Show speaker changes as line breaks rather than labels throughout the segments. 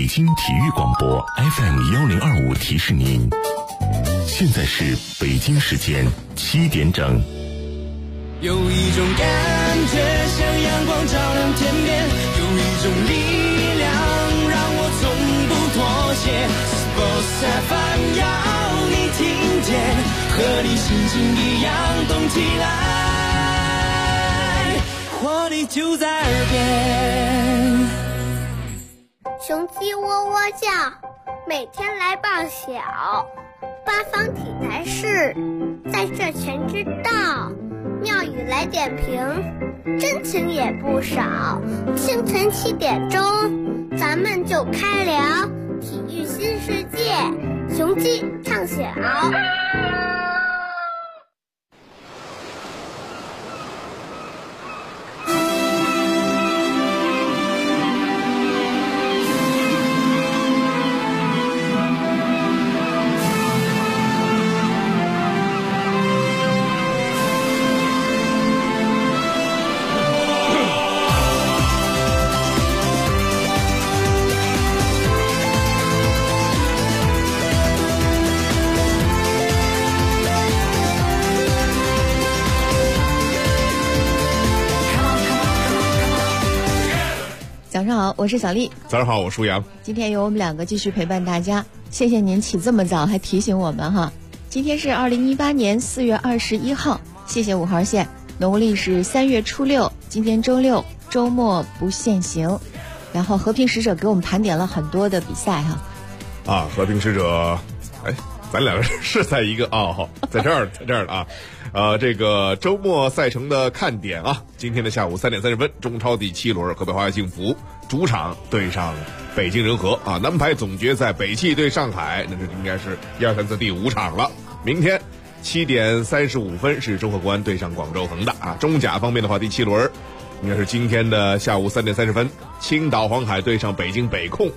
京体育广播 FM1025提示您，现在是北京时间7点整。
有一种感觉像阳光照亮天边，有一种力量让我从不妥协。Sports FM 要你听见，和你心情一样动起来，活力就在耳边。
雄鸡喔喔叫，每天来报晓。八方体坛事，在这全知道。妙语来点评，真情也不少。清晨7点钟，咱们就开聊体育新世界，雄鸡唱晓。
早上好，我是小丽。
早上好，我舒阳。
今天由我们两个继续陪伴大家，谢谢您起这么早还提醒我们哈。今天是2018年4月21号，谢谢5号线，农历是3月初6，今天周六，周末不限行。然后和平使者给我们盘点了很多的比赛哈。
和平使者，咱俩是在一个在这儿了啊。这个周末赛程的看点啊，今天的下午3点30分，中超第7轮，河北华夏幸福主场对上北京人和啊。男排总决赛，北汽对上海，那这应该是1、2、3、4第5场了。明天7点35分是中赫国安对上广州恒大啊。中甲方面的话，第7轮应该是今天的下午3点30分，青岛黄海对上北京北控。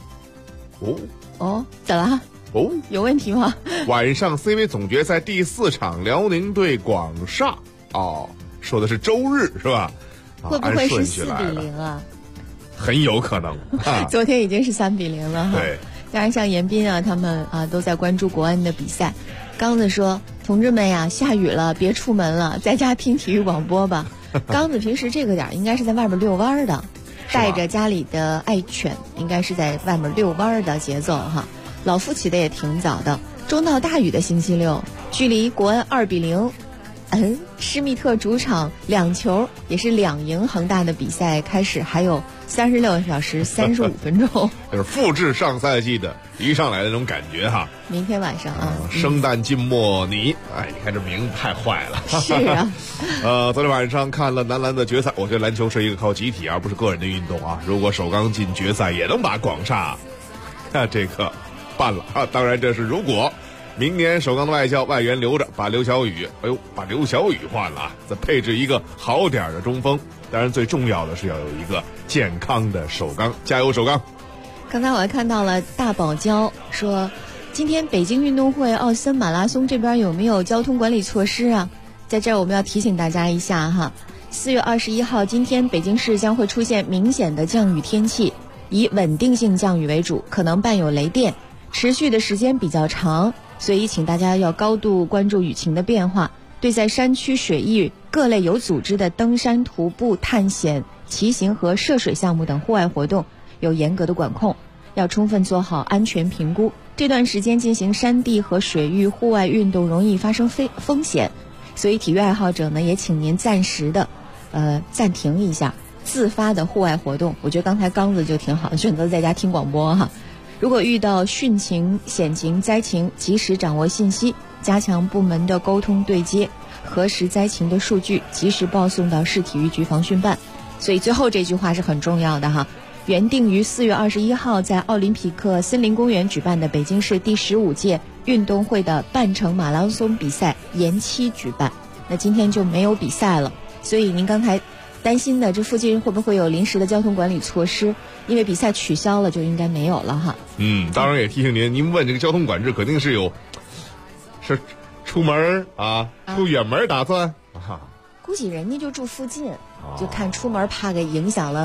怎么了？有问题吗？
晚上 CV 总决赛第4场，辽宁对广厦。说的是周日是吧？
会不会是4-0啊？
很有可能
昨天已经是3-0了哈。
对，
当然像严彬啊他们都在关注国安的比赛。刚子说，同志们呀，下雨了别出门了，在家听体育广播吧。刚子平时这个点应该是在外面遛弯的，带着家里的爱犬，应该是在外面遛弯的节奏哈。老夫起的也挺早的，中到大雨的星期六，距离国安2-0，施密特主场2球也是2赢恒大的比赛开始还有36小时35分钟，
就是复制上赛季的一上来的那种感觉哈。
明天晚上
生旦净末你，你看这名字太坏了。
是啊。
昨天晚上看了男篮的决赛，我觉得篮球是一个靠集体而不是个人的运动啊。如果首钢进决赛也能把广厦这个办了当然这是如果明年首钢的外教外援留着，把刘晓宇换了再配置一个好点的中锋。当然最重要的是要有一个健康的首钢，加油首钢。
刚才我还看到了大堡礁说，今天北京运动会奥森马拉松这边有没有交通管理措施啊？在这儿我们要提醒大家一下哈，4月21号今天北京市将会出现明显的降雨天气，以稳定性降雨为主，可能伴有雷电，持续的时间比较长，所以请大家要高度关注雨情的变化，对在山区水域各类有组织的登山、徒步、探险、骑行和涉水项目等户外活动有严格的管控，要充分做好安全评估。这段时间进行山地和水域户外运动容易发生风险，所以体育爱好者呢也请您暂时的暂停一下自发的户外活动。我觉得刚才刚子就挺好的，选择在家听广播哈。如果遇到汛情、险情、灾情，及时掌握信息，加强部门的沟通对接，核实灾情的数据，及时报送到市体育局防汛办。所以最后这句话是很重要的哈。原定于4月21号在奥林匹克森林公园举办的北京市第15届运动会的半程马拉松比赛延期举办，那今天就没有比赛了。所以您刚才担心的这附近会不会有临时的交通管理措施，因为比赛取消了就应该没有了哈。
当然也提醒您问这个交通管制肯定是有是出门出远门打算
估计人家就住附近，就看出门怕给影响了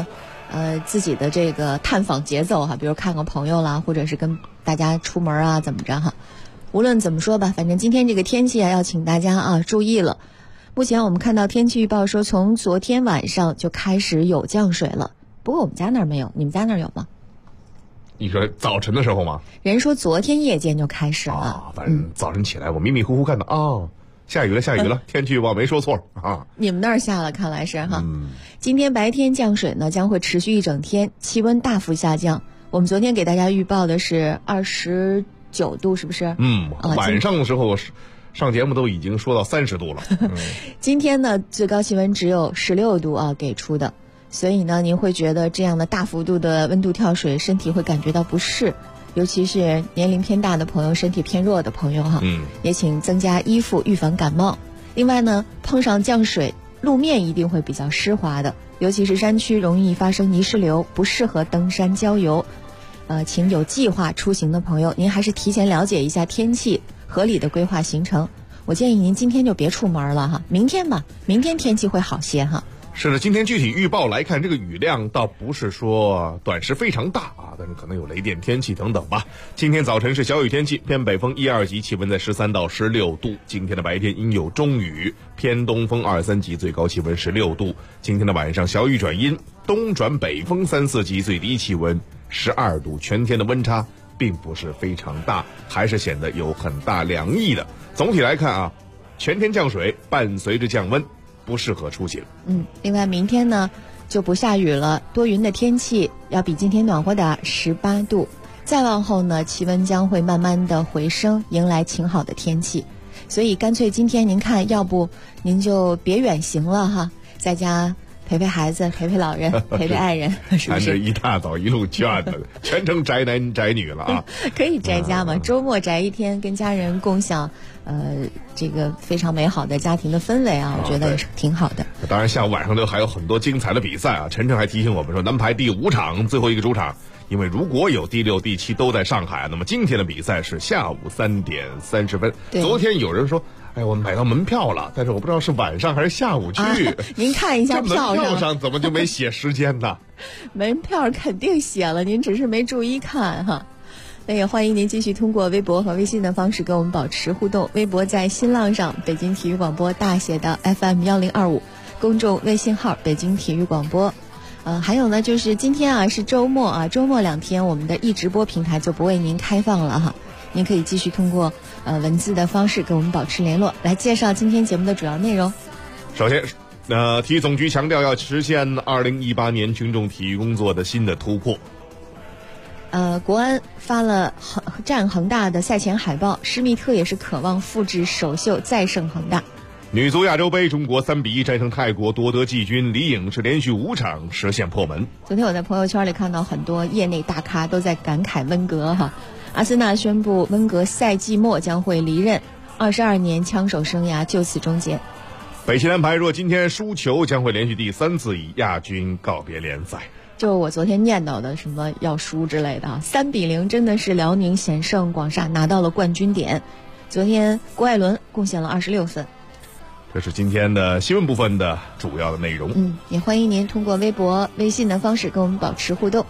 自己的这个探访节奏哈，比如看个朋友啦，或者是跟大家出门啊，怎么着哈。无论怎么说吧，反正今天这个天气啊，要请大家啊注意了。目前我们看到天气预报说，从昨天晚上就开始有降水了。不过我们家那儿没有，你们家那儿有吗？
你说早晨的时候吗？
人说昨天夜间就开始了。
反正早晨起来我迷迷糊糊看到下雨了，天气预报没说错啊。
你们那儿下了，看来是哈。今天白天降水呢，将会持续一整天，气温大幅下降。我们昨天给大家预报的是29度，是不是？
晚上的时候上节目都已经说到30度了。
今天呢，最高气温只有16度啊，给出的。所以呢，您会觉得这样的大幅度的温度跳水，身体会感觉到不适，尤其是年龄偏大的朋友、身体偏弱的朋友哈。也请增加衣服，预防感冒。另外呢，碰上降水，路面一定会比较湿滑的，尤其是山区容易发生泥石流，不适合登山郊游。请有计划出行的朋友，您还是提前了解一下天气，合理的规划行程。我建议您今天就别出门了哈，明天吧，明天天气会好些哈。
是的，今天具体预报来看，这个雨量倒不是说短时非常大啊，但是可能有雷电天气等等吧。今天早晨是小雨天气，偏北风1、2级，气温在13到16度。今天的白天阴有中雨，偏东风2、3级，最高气温16度。今天的晚上小雨转阴，东转北风3、4级，最低气温12度。全天的温差并不是非常大，还是显得有很大凉意的。总体来看啊，全天降水伴随着降温，不适合出行。
另外明天呢就不下雨了，多云的天气，要比今天暖和点，18度。再往后呢，气温将会慢慢的回升，迎来晴好的天气。所以干脆今天您看，要不您就别远行了哈，在家陪陪孩子，陪陪老人，陪陪爱人，是不是？
看着一大早一路劝的，全程宅男宅女了啊！
可以宅家嘛，周末宅一天，跟家人共享这个非常美好的家庭的氛围啊，我觉得也是挺好的。
当然，下午晚上还有很多精彩的比赛啊！晨晨还提醒我们说，男排第5场最后一个主场，因为如果有第6、第7都在上海，那么今天的比赛是下午3点30分。昨天有人说，我买到门票了，但是我不知道是晚上还是下午去。
您看一下
票上怎么就没写时间呢？
门票肯定写了，您只是没注意看哈。那也欢迎您继续通过微博和微信的方式跟我们保持互动。微博在新浪上北京体育广播大写的 FM1025，公众微信号北京体育广播。还有呢，就是今天啊是周末啊，周末2天我们的直播平台就不为您开放了哈。您可以继续通过文字的方式跟我们保持联络。来介绍今天节目的主要内容。
首先，体育总局强调要实现2018年群众体育工作的新的突破。
国安发了战恒大的赛前海报，施密特也是渴望复制首秀再胜恒大。
女足亚洲杯，中国3比1战胜泰国夺得季军，李颖是连续5场实现破门。
昨天我在朋友圈里看到很多业内大咖都在感慨温格哈。阿森纳宣布温格赛季末将会离任，22年枪手生涯就此终结。
北汽男排若今天输球，将会连续第3次以亚军告别联赛。
就我昨天念叨的什么要输之类的，3比0真的是辽宁险胜广厦，拿到了冠军点。昨天郭艾伦贡献了26分。
这是今天的新闻部分的主要的内容。
也欢迎您通过微博、微信的方式跟我们保持互动。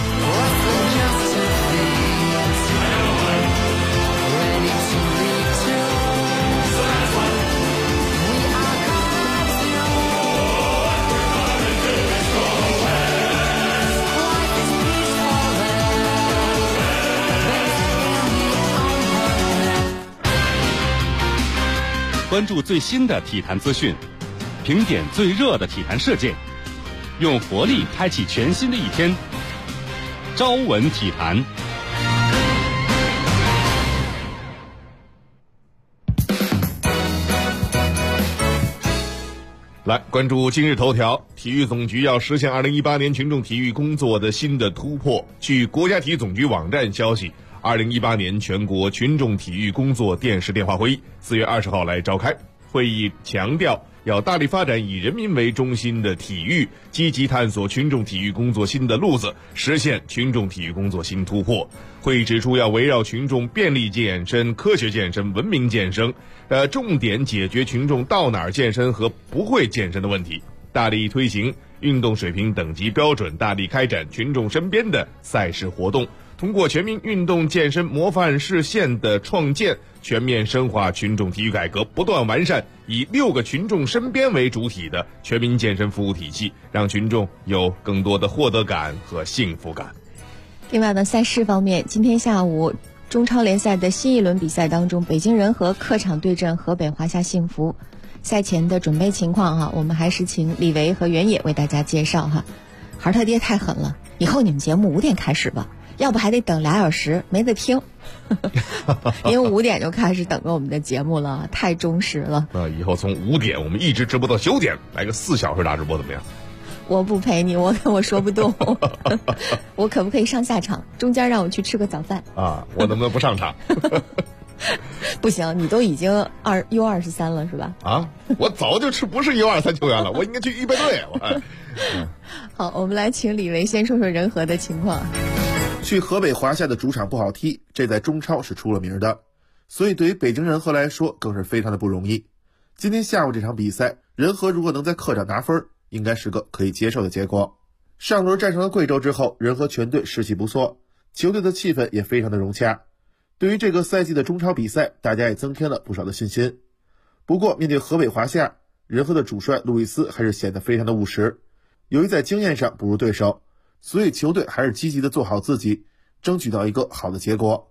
关注最新的体坛资讯，评点最热的体坛事件，用活力开启全新的一天。朝闻体坛。
来关注今日头条，体育总局要实现2018年群众体育工作的新的突破。据国家体育总局网站消息，2018年全国群众体育工作电视电话会议4月20号来召开。会议强调要大力发展以人民为中心的体育，积极探索群众体育工作新的路子，实现群众体育工作新突破。会议指出，要围绕群众便利健身、科学健身、文明健身，重点解决群众到哪儿健身和不会健身的问题，大力推行运动水平等级标准，大力开展群众身边的赛事活动，通过全民运动健身模范市县的创建，全面深化群众体育改革，不断完善以6个群众身边为主体的全民健身服务体系，让群众有更多的获得感和幸福感。
另外呢，赛事方面，今天下午中超联赛的新一轮比赛当中，北京人和客场对阵河北华夏幸福。赛前的准备情况哈，我们还是请李维和原野为大家介绍哈。孩儿他爹太狠了，以后你们节目5点开始吧，要不还得等2小时，没得听。因为5点就开始等着我们的节目了，太忠实了。
以后从5点我们一直直播到9点，来个4小时大直播怎么样？
我不陪你，我说不动。我可不可以上下场？中间让我去吃个早饭
啊？我能不能不上场？
不行，你都已经U23了是吧？
啊，我早就不是U23球员了，我应该去预备队。
好，我们来请李维先说说人和的情况。
去河北华夏的主场不好踢，这在中超是出了名的，所以对于北京人和来说更是非常的不容易。今天下午这场比赛，人和如果能在客场拿分，应该是个可以接受的结果。上轮战胜了贵州之后，人和全队士气不错，球队的气氛也非常的融洽。对于这个赛季的中超比赛，大家也增添了不少的信心。不过面对河北华夏，人和的主帅路易斯还是显得非常的务实，由于在经验上不如对手，所以球队还是积极的做好自己，争取到一个好的结果。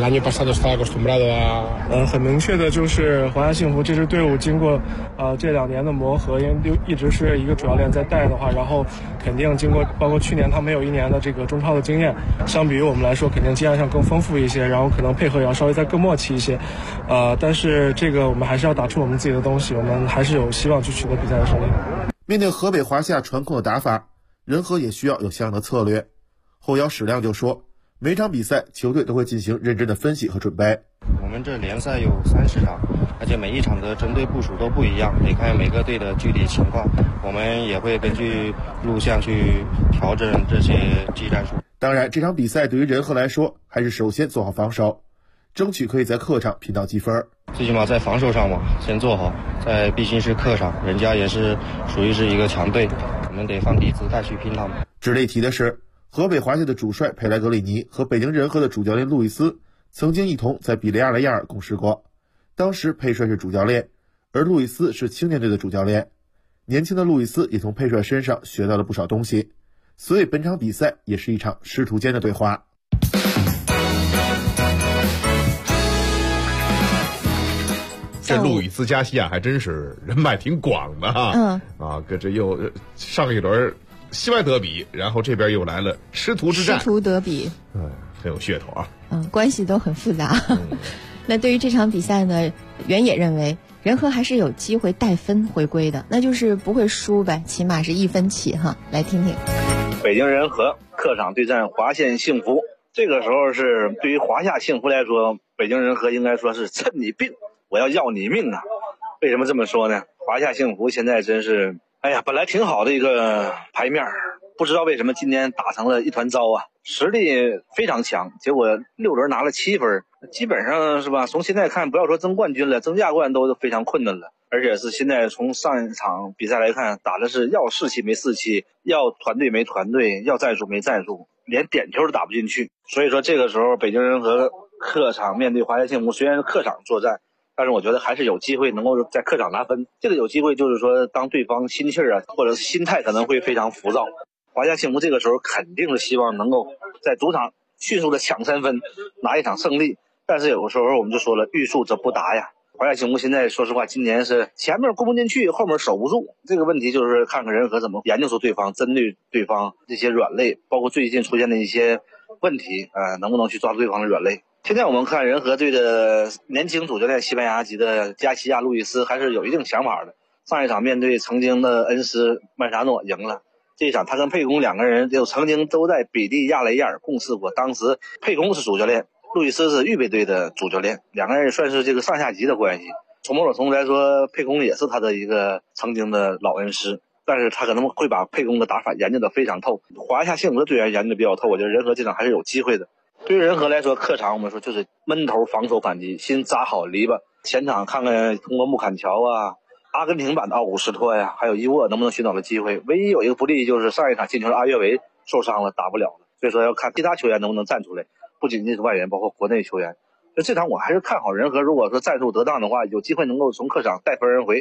很明确的就是华夏幸福这支队伍经过这2年的磨合，因为一直是一个主教练在带的话，然后肯定经过包括去年他没有1年的这个中超的经验，相比于我们来说肯定经验上更丰富一些，然后可能配合也要稍微再更默契一些，但是这个我们还是要打出我们自己的东西，我们还是有希望去取得比赛的胜利。
面对河北华夏传控的打法，人和也需要有相应的策略。后腰史亮就说，每场比赛球队都会进行认真的分析和准备。
我们这联赛有30场，而且每一场的针对部署都不一样，得看每个队的具体情况，我们也会根据录像去调整这些技战术。
当然这场比赛对于人和来说，还是首先做好防守，争取可以在客场拼到积分。
最起码在防守上嘛，先做好，毕竟是客场，人家也是属于是一个强队，我们得放低姿态去拼他们。
值得一提的是，河北华夏的主帅佩莱格里尼和北京人和的主教练路易斯曾经一同在比利亚雷亚尔共事过，当时佩帅是主教练，而路易斯是青年队的主教练。年轻的路易斯也从佩帅身上学到了不少东西，所以本场比赛也是一场师徒间的对话。
这路易斯加西亚还真是人脉挺广的哈。这又上一轮西外德比，然后这边又来了师徒之战，
师徒德比，
很有噱头啊。
关系都很复杂。那对于这场比赛呢，原野认为人和还是有机会带分回归的，那就是不会输呗，起码是1分起哈。来听听。
北京人和客场对战华夏幸福，这个时候是对于华夏幸福来说，北京人和应该说是趁你病，我要你命啊！为什么这么说呢？华夏幸福现在真是，本来挺好的一个牌面，不知道为什么今年打成了一团糟啊！实力非常强，结果6轮拿了7分，基本上是吧？从现在看，不要说争冠军了，争亚冠都非常困难了。而且是现在从上一场比赛来看，打的是要士气没士气，要团队没团队，要战术没战术，连点球都打不进去。所以说这个时候北京人和客场面对华夏幸福，虽然是客场作战，但是我觉得还是有机会能够在客场拿分。这个有机会就是说，当对方心气儿或者是心态可能会非常浮躁，华夏幸福这个时候肯定是希望能够在主场迅速的抢3分，拿一场胜利。但是有的时候我们就说了，欲速则不达呀。华夏幸福现在说实话，今年是前面攻不进去，后面守不住，这个问题就是看看人和怎么研究出对方，针对对方这些软肋，包括最近出现的一些问题，能不能去抓住对方的软肋。现在我们看人和队的年轻主教练西班牙籍的加西亚路易斯还是有一定想法的。上一场面对曾经的恩师曼沙诺赢了，这一场他跟佩公2个人就曾经都在比利亚雷亚尔共事过，当时佩公是主教练，路易斯是预备队的主教练，2个人也算是这个上下级的关系。从某种程度来说，佩公也是他的一个曾经的老恩师，但是他可能会把佩公的打法研究得非常透。华夏幸福的队员研究得比较透，我觉得人和这场还是有机会的。对于人和来说，客场我们说就是闷头防守反击，先扎好篱笆，前场看看通过穆坎乔阿根廷版的奥古斯托呀，还有伊沃能不能寻找到机会。唯一有一个不利就是上一场进球的阿约维受伤了，打不了了，所以说要看其他球员能不能站出来，不仅仅是外援，包括国内球员。就这场我还是看好人和，如果说战术得当的话，有机会能够从客场带分而回。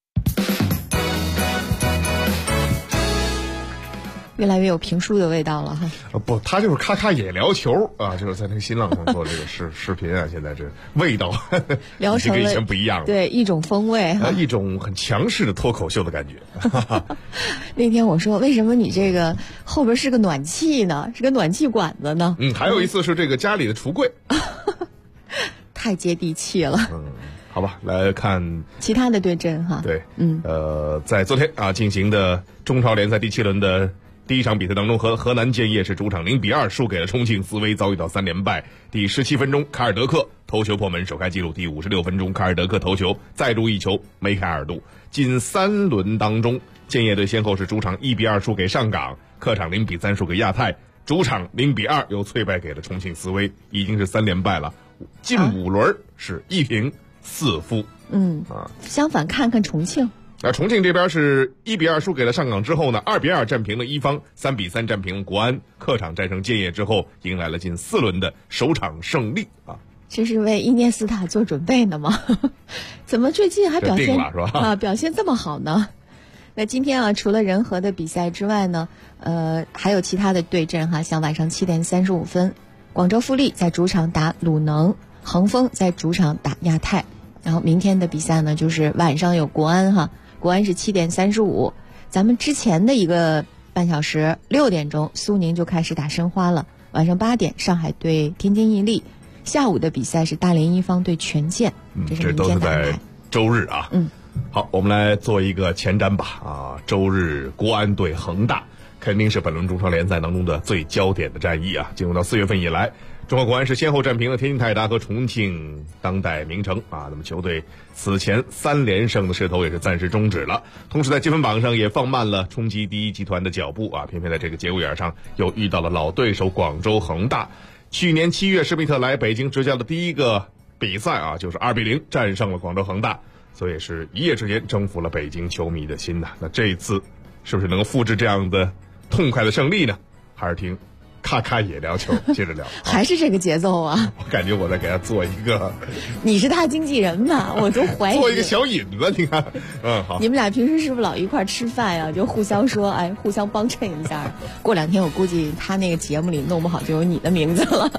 越来越有评书的味道了哈。
不，他就是咔咔也聊球啊，就是在那个新浪上做这个视频啊，现在这味道
聊成了
跟以前不一样了，
对，一种风味哈，
一种很强势的脱口秀的感觉。
那天我说，为什么你这个后边是个暖气呢？是个暖气管子呢？
还有一次是这个家里的橱柜，
太接地气了。
好吧，来看
其他的对阵哈。
对，在昨天啊进行的中超联赛第7轮的第一场比赛当中，河南建业是主场0-2输给了重庆斯威，遭遇到3连败。第17分钟，卡尔德克头球破门首开纪录。第56分钟，卡尔德克头球再入一球，梅开2度。近3轮当中，建业队先后是主场1-2输给上港，客场0-3输给亚泰，主场0-2又脆败给了重庆斯威，已经是3连败了。近5轮是1平4负。
相反看看重庆。
重庆这边是1-2输给了上港之后呢，2-2战平了一方，3-3战平了国安，客场战胜建业之后，迎来了近4轮的首场胜利啊！
这是为伊涅斯塔做准备呢吗？怎么最近还表现表现这么好呢？那今天啊，除了人和的比赛之外呢，还有其他的对阵哈，像晚上7点35分，广州富力在主场打鲁能，恒丰在主场打亚泰。然后明天的比赛呢，就是晚上有国安哈。国安是7点35，咱们之前的一个半小时6点钟，苏宁就开始打申花了。晚上8点，上海对天津毅力。下午的比赛是大连一方对权健，这是明天的安排。
这都是在周日啊。好，我们来做一个前瞻吧啊。周日国安对恒大，肯定是本轮中超联赛当中的最焦点的战役啊。进入到4月份以来，中国国安是先后战平了天津泰达和重庆当代名城啊，那么球队此前3连胜的势头也是暂时终止了，同时在积分榜上也放慢了冲击第一集团的脚步啊，偏偏在这个节骨眼上又遇到了老对手广州恒大。去年7月施密特来北京执教的第一个比赛啊，就是2-0战胜了广州恒大，所以是一夜之间征服了北京球迷的心呐。那这一次是不是能够复制这样的痛快的胜利呢？还是听咔咔也聊球，接着聊。
还是这个节奏啊！
我感觉我在给他做一个，
你是他经纪人吧？我都怀疑
做一个小引子，你看，好。
你们俩平时是不是老一块吃饭呀？就互相说，互相帮衬一下。过2天我估计他那个节目里弄不好就有你的名字了。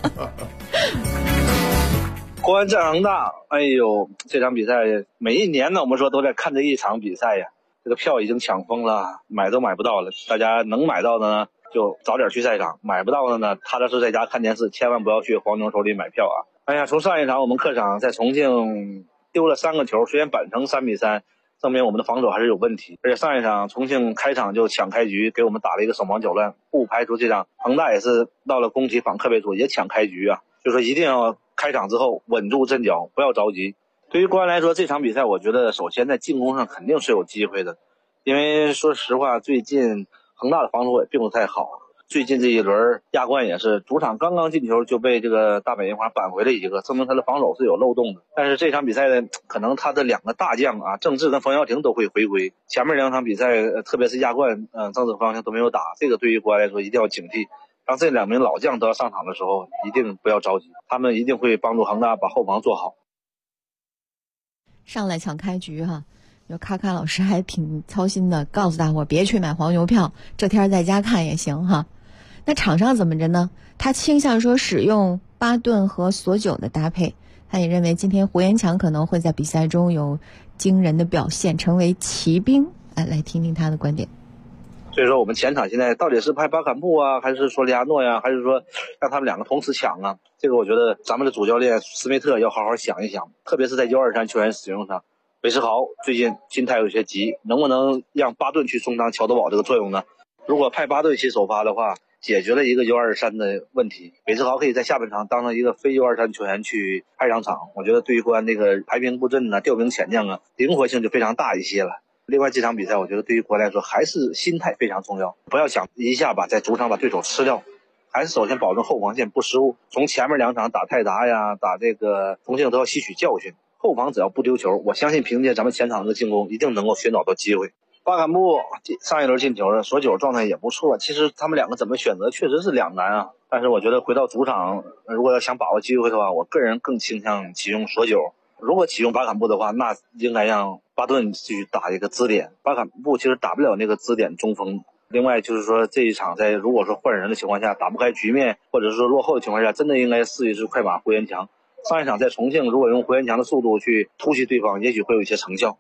国安战恒大，哎呦，这场比赛每一年呢，我们说都在看这一场比赛呀。这个票已经抢疯了，买都买不到了。大家能买到的呢，就早点去赛场；买不到的呢，踏踏实实在家看电视，千万不要去黄牛手里买票啊！哎呀，从上一场我们客场在重庆丢了3个球，虽然扳成3-3，证明我们的防守还是有问题。而且上一场重庆开场就抢开局，给我们打了一个手忙脚乱，不排除这场恒大也是到了攻其反客为主，也抢开局啊。就说一定要开场之后稳住阵脚，不要着急。对于国安来说，这场比赛我觉得首先在进攻上肯定是有机会的，因为说实话，最近恒大的防守也并不太好。最近这一轮亚冠也是主场刚刚进球就被这个大本营华扳回了一个，证明他的防守是有漏洞的。但是这场比赛呢，可能他的2个大将啊，郑智跟冯潇霆都会回归。前面2场比赛，特别是亚冠，郑智、冯潇霆都没有打，这个对于国安来说一定要警惕。当这2名老将都要上场的时候，一定不要着急，他们一定会帮助恒大把后防做好。
上来抢开局哈，有咔咔老师还挺操心的，告诉大伙别去买黄牛票，这天在家看也行哈。那场上怎么着呢？他倾向说使用巴顿和索久的搭配，他也认为今天胡延强可能会在比赛中有惊人的表现，成为骑兵。来听听他的观点。
所以说我们前场现在到底是派巴坎布啊，还是说利亚诺呀，还是说让他们2个同时抢啊？这个我觉得咱们的主教练斯梅特要好好想一想，特别是在1-2-3球员使用上。韦世豪最近心态有些急，能不能让巴顿去充当乔德堡这个作用呢？如果派巴顿去首发的话，解决了一个1-2-3的问题，韦世豪可以在下半场当成一个非1-2-3球员去派上场。我觉得对于国安这个排兵布阵啊、调兵遣将啊，灵活性就非常大一些了。另外这场比赛我觉得对于国安来说还是心态非常重要，不要想一下在主场把对手吃掉，还是首先保证后防线不失误。从前面2场打泰达呀、打这个重庆都要吸取教训， 后防只要不丢球，我相信凭借咱们前场的进攻，一定能够寻找到机会。巴坎布上一轮进球了，索九状态也不错。其实他们两个怎么选择，确实是两难啊。但是我觉得回到主场，如果要想把握机会的话，我个人更倾向启用索九。如果启用巴坎布的话，那应该让巴顿去打一个支点。巴坎布其实打不了那个支点中锋。另外就是说，这一场在如果说换人的情况下打不开局面，或者是说落后的情况下，真的应该试一试快马胡延强。上一场在重庆，如果用胡延强的速度去突袭对方，也许会有一些成效。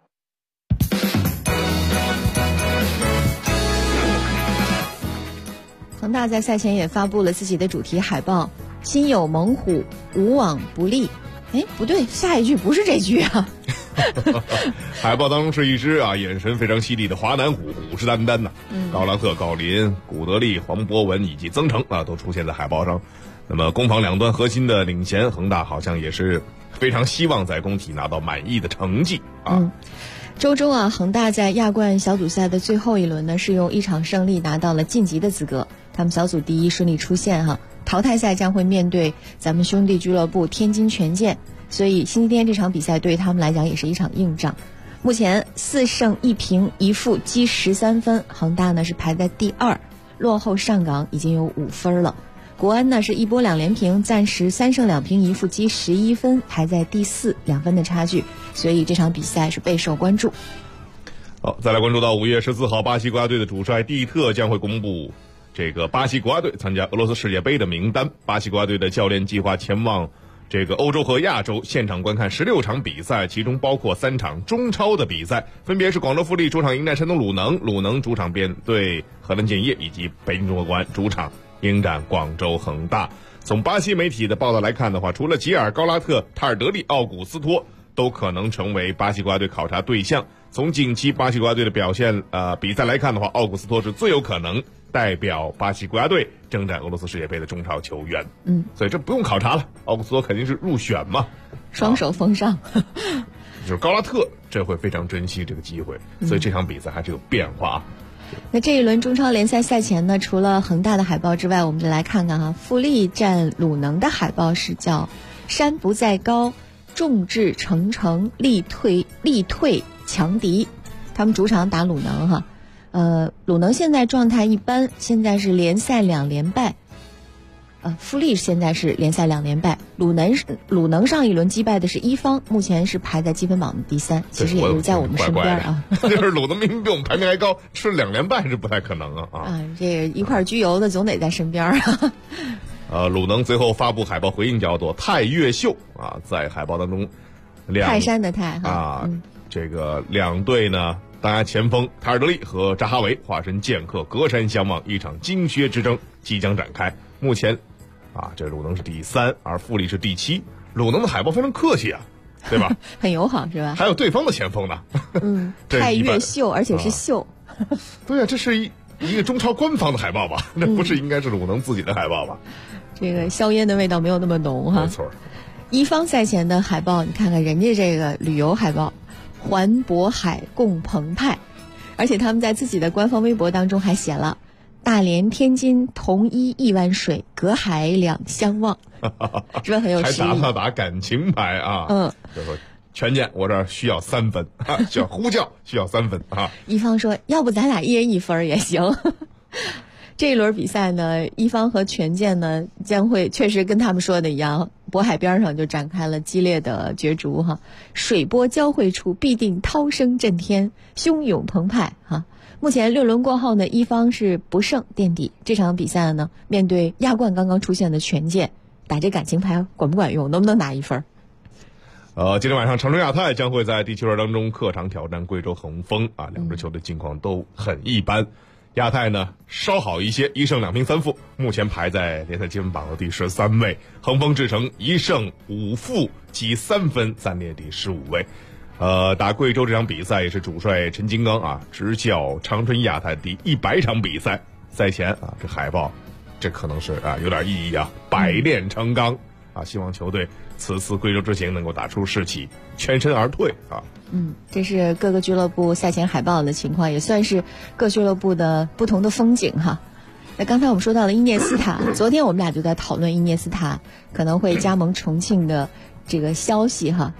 恒大在赛前也发布了自己的主题海报，心有猛虎，无往不利。哎，不对，下一句不是这句啊。
海报当中是一只眼神非常犀利的华南虎，虎视眈眈呐。高拉特、郜林、古德利、黄博文以及曾诚都出现在海报上。那么攻防两端核心的领衔，恒大好像也是非常希望在工体拿到满意的成绩啊。
周中恒大在亚冠小组赛的最后一轮呢，是用1场胜利拿到了晋级的资格。他们小组第一顺利出线淘汰赛将会面对咱们兄弟俱乐部天津权健，所以星期天这场比赛对他们来讲也是一场硬仗。目前4胜1平1负积13分，恒大呢是排在第2，落后上港已经有5分了。国安呢是1波2连平，暂时3胜2平1负积11分，排在第4，2分的差距，所以这场比赛是备受关注。
好，再来关注到5月14号，巴西国家队的主帅蒂特将会公布这个巴西国家队参加俄罗斯世界杯的名单。巴西国家队的教练计划前往这个欧洲和亚洲现场观看16场比赛，其中包括3场中超的比赛，分别是广州富力主场迎战山东鲁能，鲁能主场面对荷兰建业，以及北京中国国安主场迎战广州恒大。从巴西媒体的报道来看的话，除了吉尔、高拉特、塔尔德利、奥古斯托都可能成为巴西国家队考察对象。从近期巴西国家队的表现比赛来看的话，奥古斯托是最有可能代表巴西国家队征战俄罗斯世界杯的中超球员。所以这不用考察了，奥古斯托肯定是入选嘛，
双手奉上。
就是高拉特这会非常珍惜这个机会，所以这场比赛还是有变化。
那这一轮中超联赛赛前呢，除了恒大的海报之外，我们就来看看富力战鲁能的海报是叫山不在高，众志成城，力退强敌。他们主场打鲁能鲁能现在状态一般，现在是联赛2连败。富力现在是联赛2连败，鲁能上一轮击败的是一方，目前是排在积分榜的第3，其实也是在我们身边
就是鲁能明明比我们排名还高，吃2连败是不太可能
这个一块居游的总得在身边
鲁能最后发布海报回应叫做泰越秀在海报当中
泰山的泰
这个两队呢，当然前锋塔尔德利和扎哈维化身剑客，隔山相望，一场金靴之争即将展开。目前这鲁能是第3，而富力是第7。鲁能的海报非常客气对吧？
很友好是吧？
还有对方的前锋呢。
泰越秀，而且是秀。
对这是一个中超官方的海报吧？那不是应该是鲁能自己的海报吧？
这个硝烟的味道没有那么浓
没错。
一方赛前的海报，你看看人家这个旅游海报，环渤海共澎湃，而且他们在自己的官方微博当中还写了大连天津同一1湾水，隔海两相望，是不是很有诗意？
还打感情牌就说权健我这儿需要3分需要呼叫需要3分
一方说要不咱俩1人1分也行。这一轮比赛呢，一方和权健呢将会确实跟他们说的一样，渤海边上就展开了激烈的角逐水波交汇处必定涛声震天，汹涌澎湃目前6轮过后呢，一方是不胜垫底。这场比赛呢，面对亚冠刚刚出现的权健，打这感情牌管不管用，能不能拿1分？
今天晚上长春亚泰将会在第7轮当中客场挑战贵州恒丰两支球队近况都很一般。亚泰呢稍好一些，1胜2平3负，目前排在联赛积分榜的第13位。恒丰智诚1胜5负，积3分，暂列第15位。打贵州这场比赛也是主帅陈金刚执教长春亚泰第100场比赛。赛前这海报，这可能是有点意义百炼成钢希望球队此次贵州之行能够打出士气，全身而退
这是各个俱乐部赛前海报的情况，也算是各俱乐部的不同的风景那刚才我们说到了伊涅斯塔，昨天我们俩就在讨论伊涅斯塔可能会加盟重庆的这个消息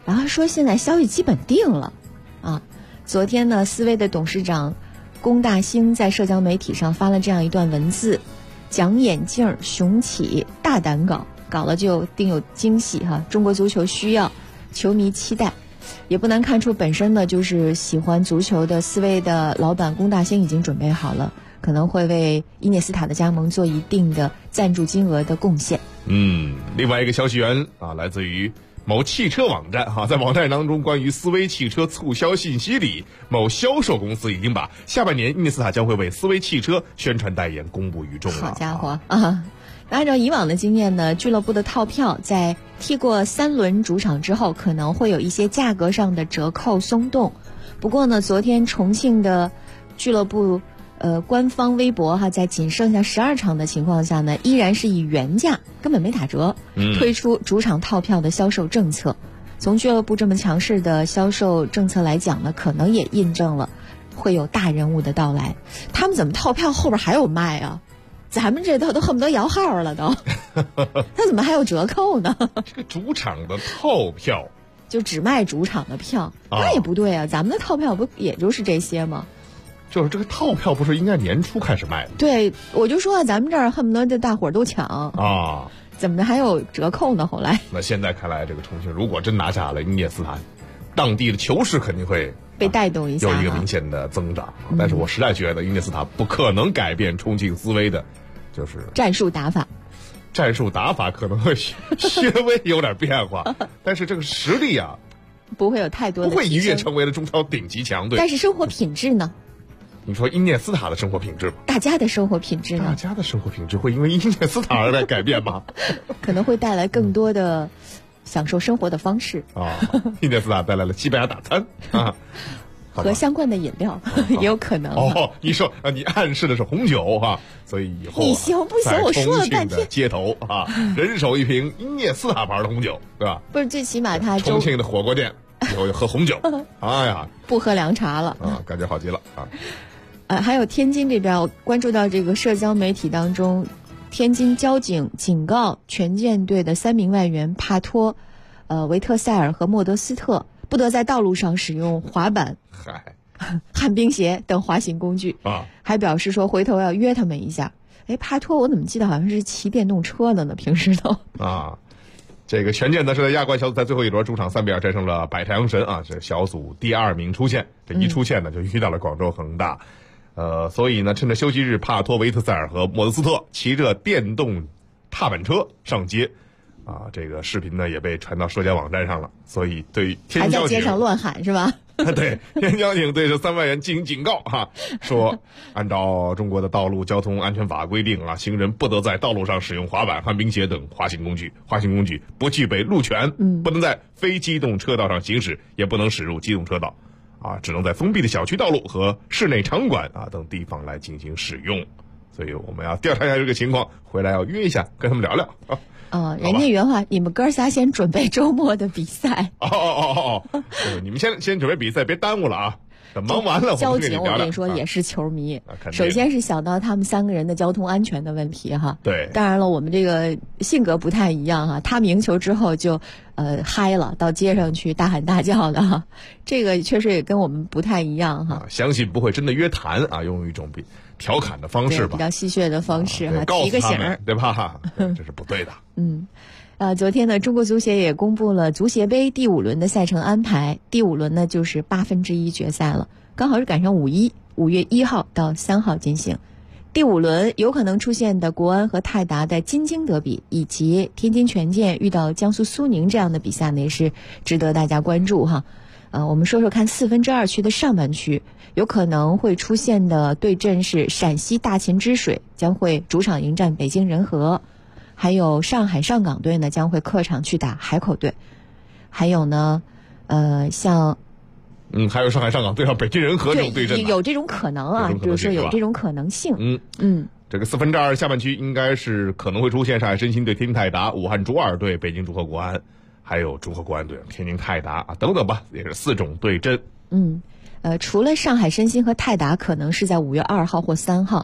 然后说现在消息基本定了啊。昨天呢，斯威的董事长龚大兴在社交媒体上发了这样一段文字：讲眼镜，雄起，大胆搞了就定有惊喜哈。中国足球需要，球迷期待。也不难看出，本身呢就是喜欢足球的斯威的老板龚大兴已经准备好了，可能会为伊涅斯塔的加盟做一定的赞助金额的贡献。
另外一个消息源啊，来自于某汽车网站哈，在网站当中关于斯威汽车促销信息里，某销售公司已经把下半年伊涅斯塔将会为斯威汽车宣传代言公布于众了。
好家伙啊！按照以往的经验呢，俱乐部的套票在踢过3轮主场之后，可能会有一些价格上的折扣松动。不过呢，昨天重庆的俱乐部官方微博哈，在仅剩下12场的情况下呢，依然是以原价，根本没打折，推出主场套票的销售政策。从俱乐部这么强势的销售政策来讲呢，可能也印证了会有大人物的到来。他们怎么套票后边还有卖啊？咱们这都恨不得摇号了都，他怎么还有折扣呢？
这个主场的套票
就只卖主场的票，那也不对啊！咱们的套票不也就是这些吗？
就是这个套票不是应该年初开始卖的？
对，我就说咱们这儿恨不得这大伙儿都抢
啊，
怎么的还有折扣呢？后来
那现在看来，这个重庆如果真拿下了伊涅斯塔，当地的球市肯定会
被带动一下，
有一个明显的增长。但是我实在觉得伊涅斯塔不可能改变重庆斯威的，就是
战术打法。
战术打法可能会稍微有点变化，但是这个实力啊，
不会有太多的，
不会一跃成为了中超顶级强队。
但是生活品质呢？
你说伊涅斯塔的生活品质吗？
大家的生活品质呢？
大家的生活品质会因为伊涅斯塔而来改变吗？
可能会带来更多的享受生活的方式
啊。伊涅斯塔带来了西班牙大餐啊。
和相关的饮料也有可能。
你说你暗示的是红酒哈，所以以后
你行不行？我说了半天，
街头啊，人手一瓶伊涅斯塔牌的红酒，对吧？
不是，最起码他
重庆的火锅店以后喝红酒，哎呀，
不喝凉茶了
啊，感觉好极了啊。
还有天津这边，我关注到这个社交媒体当中，天津交警警告权健队的3名外援帕托、维特塞尔和莫德斯特，不得在道路上使用滑板、旱冰鞋等滑行工具
啊，
还表示说回头要约他们一下。帕托我怎么记得好像是骑电动车的呢？平时都
啊。这个权健呢是在亚冠小组赛最后一轮主场3-2战胜了百太阳神啊，是小组第2名出线。这一出线呢，就遇到了广州恒大。所以呢，趁着休息日，帕托、维特塞尔和莫德斯特骑着电动踏板车上街。啊，这个视频呢也被传到社交网站上了，所以对天津交警还在
街上乱喊是吧？
对，天津交警对这3外援进行警告哈，说按照中国的道路交通安全法规定啊，行人不得在道路上使用滑板、旱冰鞋等滑行工具，滑行工具不具备路权，不能在非机动车道上行驶，也不能驶入机动车道，啊，只能在封闭的小区道路和室内场馆啊等地方来进行使用。所以我们要调查一下这个情况，回来要约一下跟他们聊聊啊。
人家原话，你们哥仨先准备周末的比赛。
你们先准备比赛，别耽误了啊。等忙完了，
交警我跟你说也是球迷。首先是想到他们3个人的交通安全的问题哈。
对。
当然了，我们这个性格不太一样哈。他们赢球之后就嗨了，到街上去大喊大叫的哈。这个确实也跟我们不太一样哈。
相信不会真的约谈啊，用一种调侃的方式吧，
比较戏谑的方式哈，
提
个醒儿，
对吧？这是不对的。
昨天呢，中国足协也公布了足协杯第5轮的赛程安排。第5轮呢就是1/8决赛了，刚好是赶上5月1号到3号进行。第5轮有可能出现的国安和泰达的京津德比，以及天津权健遇到江苏苏宁这样的比赛呢，也是值得大家关注哈。我们说说看2/4区的上半区有可能会出现的对阵是陕西大秦之水将会主场迎战北京人和，还有上海上港队呢将会客场去打海口队，还有呢像
还有上海上港对上北京人和这种对阵，
有这种可能啊，比如说有这种可能性。
这个2/4下半区应该是可能会出现上海申鑫对天津泰达、武汉卓尔对北京祝贺国安，还有祝贺国安对天津泰达啊等等吧，也是4种对阵。
除了上海申鑫和泰达可能是在5月2号或3号，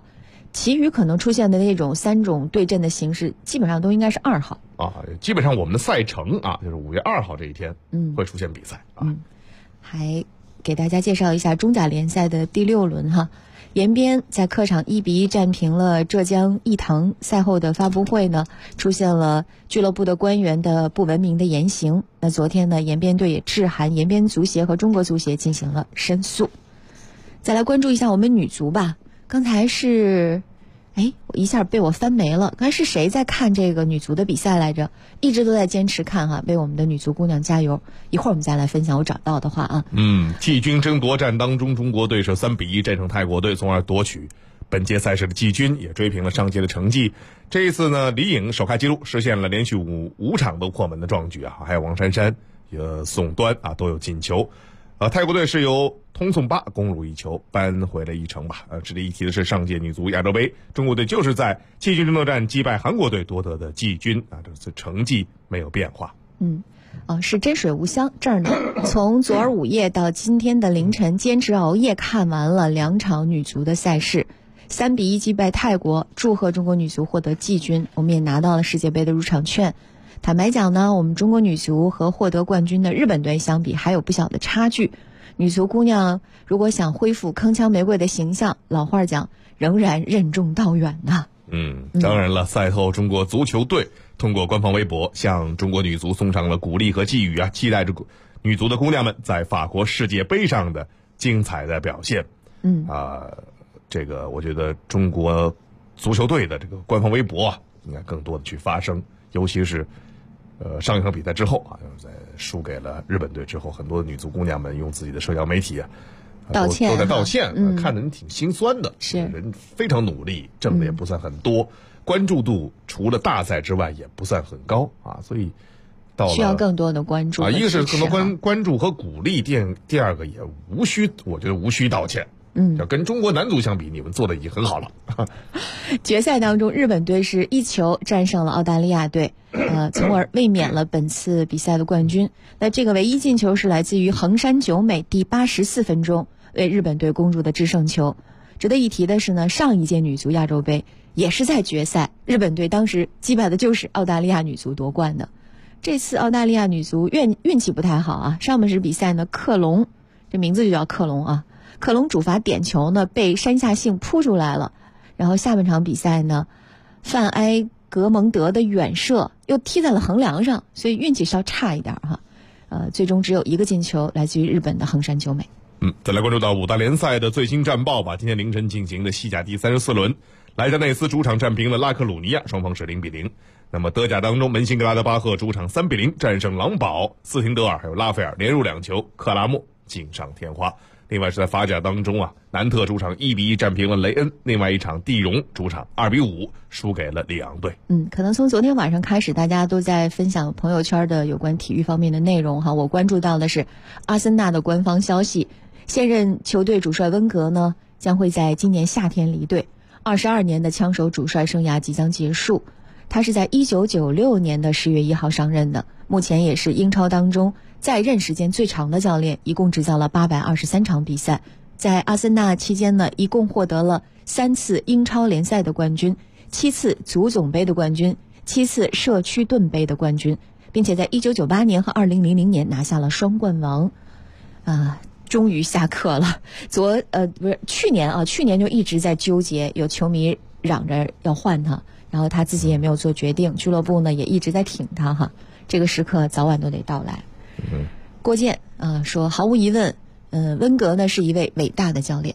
其余可能出现的那种3种对阵的形式，基本上都应该是2号
啊。基本上我们的赛程啊，就是5月2号这一天，会出现比赛啊。
还给大家介绍一下中甲联赛的第6轮哈。延边在客场1-1战平了浙江毅腾，赛后的发布会呢，出现了俱乐部的官员的不文明的言行。那昨天呢，延边队也致函延边足协和中国足协进行了申诉。再来关注一下我们女足吧。刚才是，我一下被我翻没了。刚才是谁在看这个女足的比赛来着？一直都在坚持看哈，为我们的女足姑娘加油。一会儿我们再来分享我找到的话啊。
季军争夺战当中，中国队是3-1战胜泰国队，从而夺取本届赛事的季军，也追平了上届的成绩。这一次呢，李颖首开纪录，实现了连续五场都破门的壮举啊！还有王珊珊、宋端啊都有进球。泰国队是由通颂巴攻入1球，扳回了1城吧。值得一提的是，上届女足亚洲杯，中国队就是在季军争夺战击败韩国队夺得的季军啊，这次成绩没有变化。
是真水无香这儿呢。从昨儿午夜到今天的凌晨，坚持熬夜看完了2场女足的赛事，3-1击败泰国，祝贺中国女足获得季军。我们也拿到了世界杯的入场券。坦白讲呢，我们中国女足和获得冠军的日本队相比还有不小的差距。女足姑娘如果想恢复铿锵玫瑰的形象，老话讲，仍然任重道远呐。
当然了，赛后中国足球队通过官方微博向中国女足送上了鼓励和寄语啊，期待着女足的姑娘们在法国世界杯上的精彩的表现。这个我觉得中国足球队的这个官方微博啊，应该更多的去发声，尤其是上一场比赛之后啊，在输给了日本队之后，很多的女足姑娘们用自己的社交媒体
道歉，
都在道歉，看着人挺心酸的。
是
人非常努力，挣的也不算很多，关注度除了大赛之外也不算很高啊，所以
需要更多的关注
啊，一个是更多关注和鼓励，第二个也我觉得无需道歉。要跟中国男足相比，你们做的已经很好了。
决赛当中，日本队是1球战胜了澳大利亚队，从而卫冕了本次比赛的冠军。那这个唯一进球是来自于横山久美第84分钟为日本队攻入的制胜球。值得一提的是呢，上一届女足亚洲杯也是在决赛，日本队当时击败的就是澳大利亚女足夺冠的。这次澳大利亚女足运气不太好啊，上半时比赛呢，克隆，这名字就叫克隆啊。克隆主罚点球呢被山下幸扑出来了，然后下半场比赛呢，范埃格蒙德的远射又踢在了横梁上，所以运气稍差一点哈。最终只有1个进球来自于日本的横山久美。
再来关注到5大联赛的最新战报吧。今天凌晨进行的西甲第34轮，莱加内斯主场战平了拉克鲁尼亚，双方是0-0。那么德甲当中，门兴格拉德巴赫主场3-0战胜狼堡，斯廷德尔还有拉斐尔连入2球，克拉莫锦上添花。另外是在法甲当中啊，南特主场1-1战平了雷恩，另外一场蒂荣主场2-5输给了里昂队。
可能从昨天晚上开始，大家都在分享朋友圈的有关体育方面的内容哈。我关注到的是阿森纳的官方消息，现任球队主帅温格呢将会在今年夏天离队，22年的枪手主帅生涯即将结束。他是在1996年的10月1号上任的，目前也是英超当中在任时间最长的教练，一共执教了823场比赛。在阿森纳期间呢，一共获得了3次英超联赛的冠军，7次足总杯的冠军，7次社区盾杯的冠军，并且在1998年和2000年拿下了双冠王。终于下课了。去年就一直在纠结，有球迷嚷着要换他，然后他自己也没有做决定，俱乐部呢也一直在挺他哈。这个时刻早晚都得到来。郭健说，毫无疑问，温格呢是一位伟大的教练。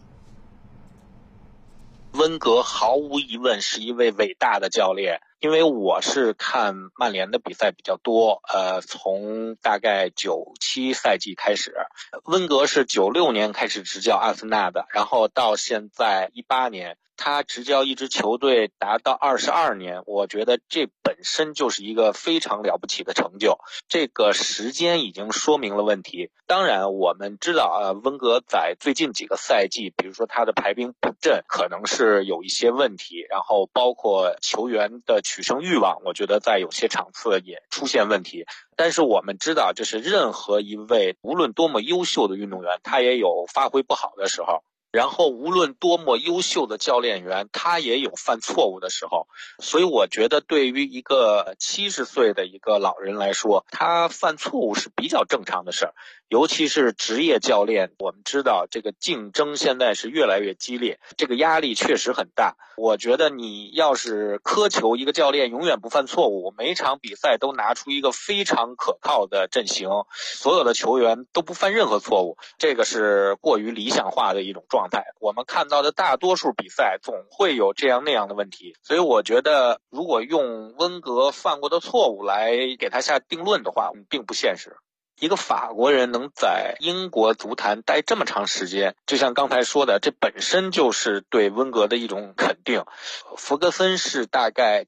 温格毫无疑问是一位伟大的教练，因为我是看曼联的比赛比较多，从大概97赛季开始，温格是96年开始执教阿森纳的，然后到现在18年，他执教一支球队达到22年，我觉得这本身就是一个非常了不起的成就。这个时间已经说明了问题。当然我们知道温格在最近几个赛季，比如说他的排兵布阵可能是有一些问题，然后包括球员的取胜欲望，我觉得在有些场次也出现问题。但是我们知道，就是任何一位无论多么优秀的运动员，他也有发挥不好的时候。 然后无论多么优秀的教练员，他也有犯错误的时候。所以我觉得对于一个70岁的一个老人来说，他犯错误是比较正常的事儿。尤其是职业教练，我们知道这个竞争现在是越来越激烈，这个压力确实很大。我觉得你要是苛求一个教练永远不犯错误，每场比赛都拿出一个非常可靠的阵型，所有的球员都不犯任何错误，这个是过于理想化的一种状态。我们看到的大多数比赛总会有这样那样的问题，所以我觉得如果用温格犯过的错误来给他下定论的话，并不现实。一个法国人能在英国足坛待这么长时间，就像刚才说的，这本身就是对温格的一种肯定。弗格森是大概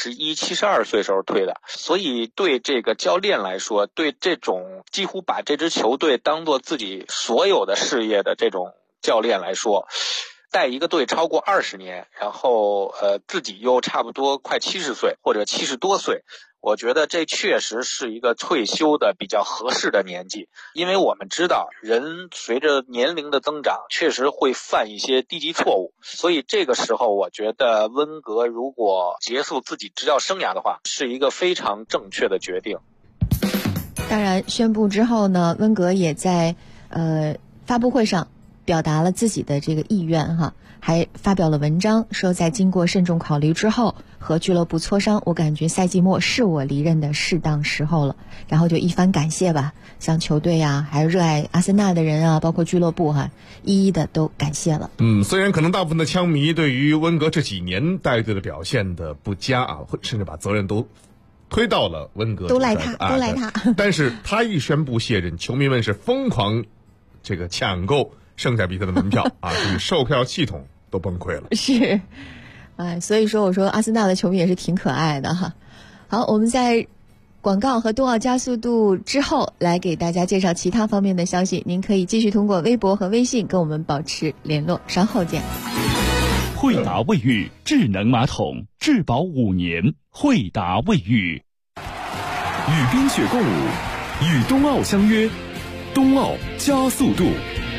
71、72岁时候退的，所以对这个教练来说，对这种几乎把这支球队当作自己所有的事业的这种教练来说，带一个队超过20年，然后自己又差不多快70岁或者70多岁，我觉得这确实是一个退休的比较合适的年纪。因为我们知道人随着年龄的增长确实会犯一些低级错误，所以这个时候我觉得温格如果结束自己执教生涯的话，是一个非常正确的决定。
当然宣布之后呢，温格也在发布会上表达了自己的这个意愿哈，还发表了文章，说在经过慎重考虑之后和俱乐部磋商，我感觉赛季末是我离任的适当时候了。然后就一番感谢吧，像球队啊，还有热爱阿森纳的人啊，包括俱乐部哈，一一的都感谢了。
虽然可能大部分的枪迷对于温格这几年带队的表现的不佳啊，甚至把责任都推到了温格，
都赖他，都赖他。
但是他一宣布卸任，球迷们是疯狂这个抢购剩下比赛的门票啊，这个售票系统都崩溃了。
是，所以说我说阿森纳的球迷也是挺可爱的哈。好，我们在广告和冬奥加速度之后，来给大家介绍其他方面的消息。您可以继续通过微博和微信跟我们保持联络，稍后见。
惠达卫浴智能马桶，质保5年。惠达卫浴，
与冰雪共舞，与冬奥相约，冬奥加速度。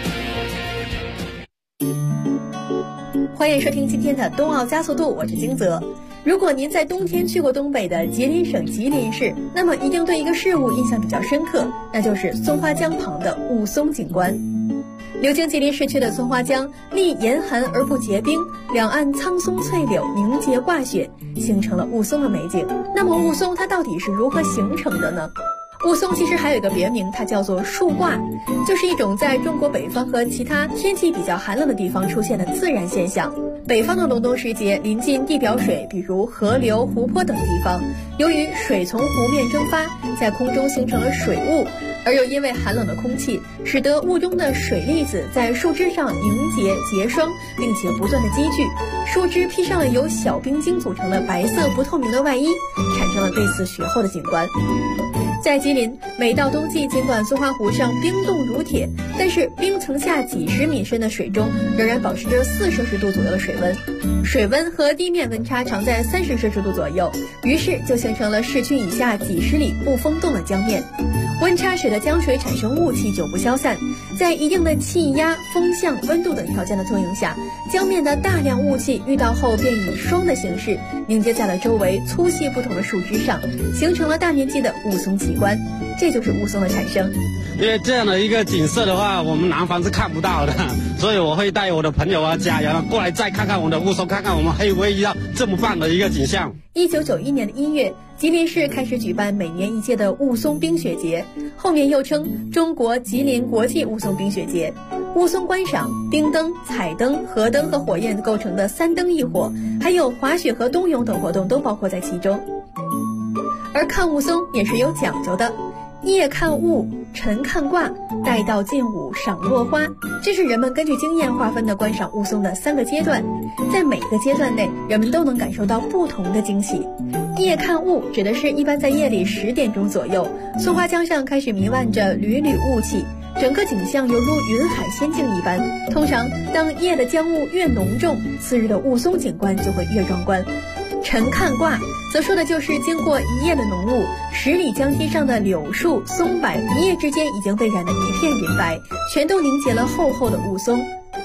欢迎收听今天的冬奥加速度，我是金泽。如果您在冬天去过东北的吉林省吉林市，那么一定对一个事物印象比较深刻，那就是松花江旁的雾凇景观。流经吉林市区的松花江历严寒而不结冰，两岸苍松翠柳凝结挂雪，形成了雾凇的美景。那么雾凇它到底是如何形成的呢？雾凇其实还有一个别名，它叫做树挂，就是一种在中国北方和其他天气比较寒冷的地方出现的自然现象。北方的隆冬时节，临近地表水，比如河流、湖泊等地方，由于水从湖面蒸发，在空中形成了水雾，而又因为寒冷的空气，使得雾中的水粒子在树枝上凝结结霜，并且不断的积聚，树枝披上了由小冰晶组成的白色不透明的外衣，产生了类似雪后的景观。在吉林，每到冬季，尽管松花湖上冰冻如铁，但是冰层下几十米深的水中仍然保持着4摄氏度左右的水温，水温和地面温差常在30摄氏度左右，于是就形成了市区以下几十里不封冻的江面。温差使得江水产生雾气，久不消散，在一定的气压、风向、温度等条件的作用下，江面的大量雾气遇到后便以霜的形式凝结在了周围粗细不同的树枝上，形成了大面积的雾凇奇观，这就是雾凇的产生。
因为这样的一个景色的话，我们南方是看不到的，所以我会带我的朋友啊、家人过来再看看我们的雾凇，看看我们还有没有遇到这么棒的一个景象。
1991年的1月，吉林市开始举办每年一届的雾凇冰雪节，后面又称中国吉林国际雾凇冰雪节。雾凇观赏、冰灯、彩灯、河灯和火焰构成的3灯一火，还有滑雪和冬泳等活动都包括在其中。而看雾凇也是有讲究的，夜看雾，晨看卦，待到近午赏落花，这是人们根据经验划分的观赏雾凇的3个阶段，在每个阶段内，人们都能感受到不同的惊喜。夜看雾指的是一般在夜里10点钟左右，松花江上开始弥漫着缕缕雾气，整个景象犹如云海仙境一般。通常当夜的江雾越浓重，次日的雾凇景观就会越壮观。晨看卦则说的就是经过一夜的浓雾，10里江堤上的柳树、松柏一夜之间已经被染得一片银白，全都凝结了厚厚的雾凇。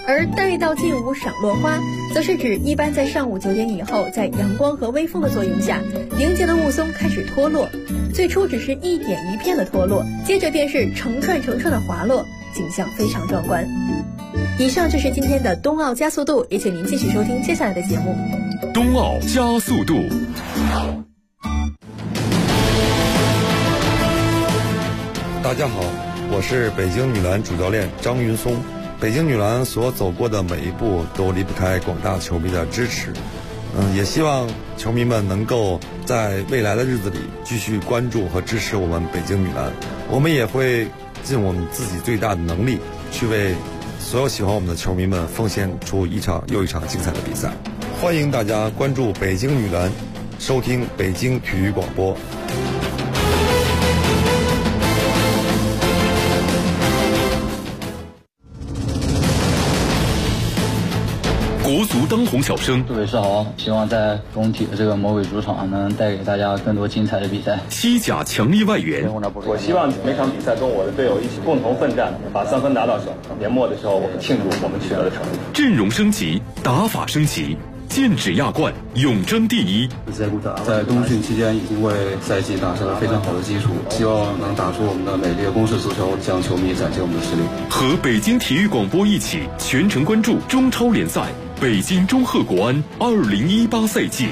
而待到进午赏落花，则是指一般在上午9点以后，在阳光和微风的作用下，凝结的雾凇开始脱落。最初只是一点一片的脱落，接着便是成串成串的滑落，景象非常壮观。以上就是今天的冬奥加速度，也请您继续收听接下来的节目。
冬奥加速度。
大家好，我是北京女篮主教练张云松。北京女篮所走过的每一步都离不开广大球迷的支持，也希望球迷们能够在未来的日子里继续关注和支持我们北京女篮。我们也会尽我们自己最大的能力，去为所有喜欢我们的球迷们奉献出一场又一场精彩的比赛。欢迎大家关注北京女篮，收听北京体育广播。
国足当红小生，
各位是好，希望在工体的这个魔鬼主场能带给大家更多精彩的比赛。
西甲强力外援，
我希望每场比赛跟我的队友一起共同奋战，把3分拿到手。年末的时候，我们庆祝我们取得的成绩。
阵容升级，打法升级，剑指亚冠，永争第一。
在冬训期间已经为赛季打下了非常好的基础，希望能打出我们的美丽的攻势足球，向球迷展现我们的实力。
和北京体育广播一起全程关注中超联赛。北京中赫国安2018赛季。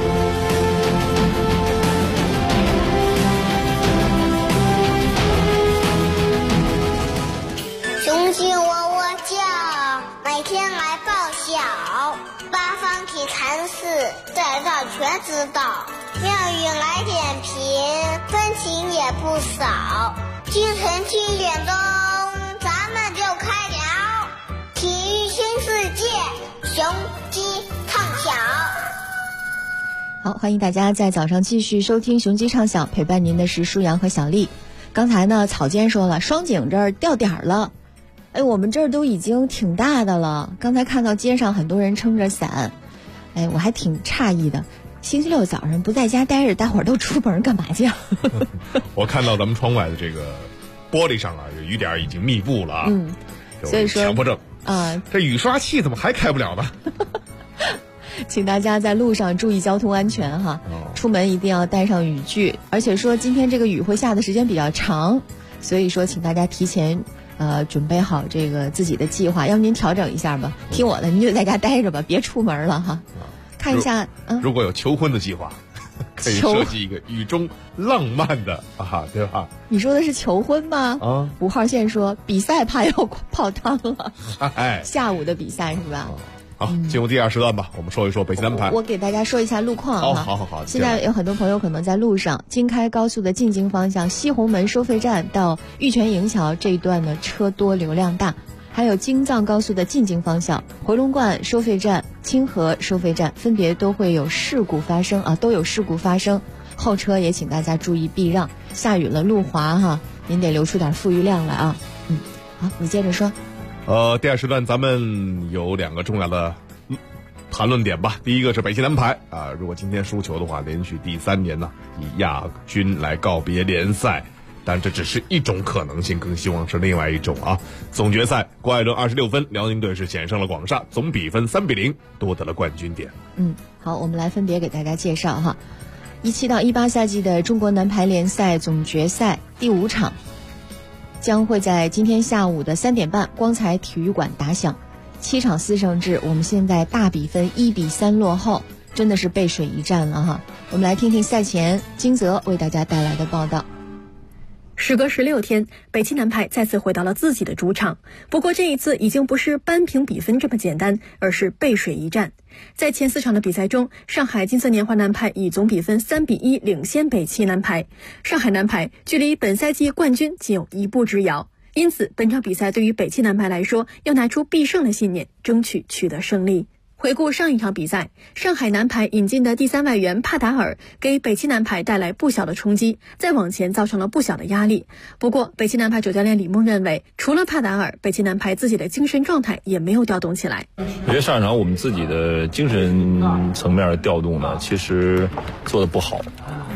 雄鸡喔喔叫，每天来报晓，八方体坛事，在这全知道。妙语来点评，分情也不少。清晨7点钟，咱们就开聊体育新世界。雄鸡唱响。
好，欢迎大家在早上继续收听雄鸡唱响，陪伴您的是舒阳和小丽。刚才呢，草间说了，双井这儿掉点儿了。哎，我们这儿都已经挺大的了。刚才看到街上很多人撑着伞，哎，我还挺诧异的。星期六早上不在家待着，大伙儿都出门干嘛去？
我看到咱们窗外的这个玻璃上啊，有雨点已经密布了啊。
所以说
强迫症。这雨刷器怎么还开不了呢？
请大家在路上注意交通安全哈，出门一定要带上雨具，而且说今天这个雨会下的时间比较长，所以说请大家提前准备好这个自己的计划，要不您调整一下吧，听我的，您就在家待着吧，别出门了哈。看一下，
如果有求婚的计划，可以设计一个雨中浪漫的对吧？
你说的是求婚吗？5号线说比赛怕要泡汤了，下午的比赛是吧？
好，进入第2时段吧，我们说一说北京男排。
我给大家说一下路况哈。
好。
现在有很多朋友可能在路上，京开高速的进京方向西红门收费站到玉泉营桥这一段呢，车多流量大。还有京藏高速的进京方向，回龙观收费站、清河收费站分别都会有事故发生都有事故发生，后车也请大家注意避让。下雨了，路滑哈，您得留出点富裕量来啊。好，你接着说。
第2时段咱们有2个重要的谈论点吧。第一个是北京男排如果今天输球的话，连续第3年呢以亚军来告别联赛。但这只是一种可能性，更希望是另外一种总决赛，郭艾伦26分，辽宁队是险胜了广厦，总比分3-0夺得了冠军点。
好，我们来分别给大家介绍哈。17到18赛季的中国男排联赛总决赛第5场，将会在今天下午的3点半光彩体育馆打响。7场4胜制，我们现在大比分1-3落后，真的是背水一战了哈。我们来听听赛前金泽为大家带来的报道。
时隔16天，北京男排再次回到了自己的主场。不过这一次已经不是扳平比分这么简单，而是背水一战。在前4场的比赛中，上海金色年华男排以总比分3-1领先北汽男排。上海男排距离本赛季冠军仅有1步之遥，因此本场比赛对于北汽男排来说，要拿出必胜的信念，争取取得胜利。回顾上一场比赛，上海男排引进的第3外援帕达尔给北汽男排带来不小的冲击，在往前造成了不小的压力。不过北汽男排主教练李梦认为，除了帕达尔，北汽男排自己的精神状态也没有调动起来。
我觉得上一场我们自己的精神层面的调动呢，其实做得不好。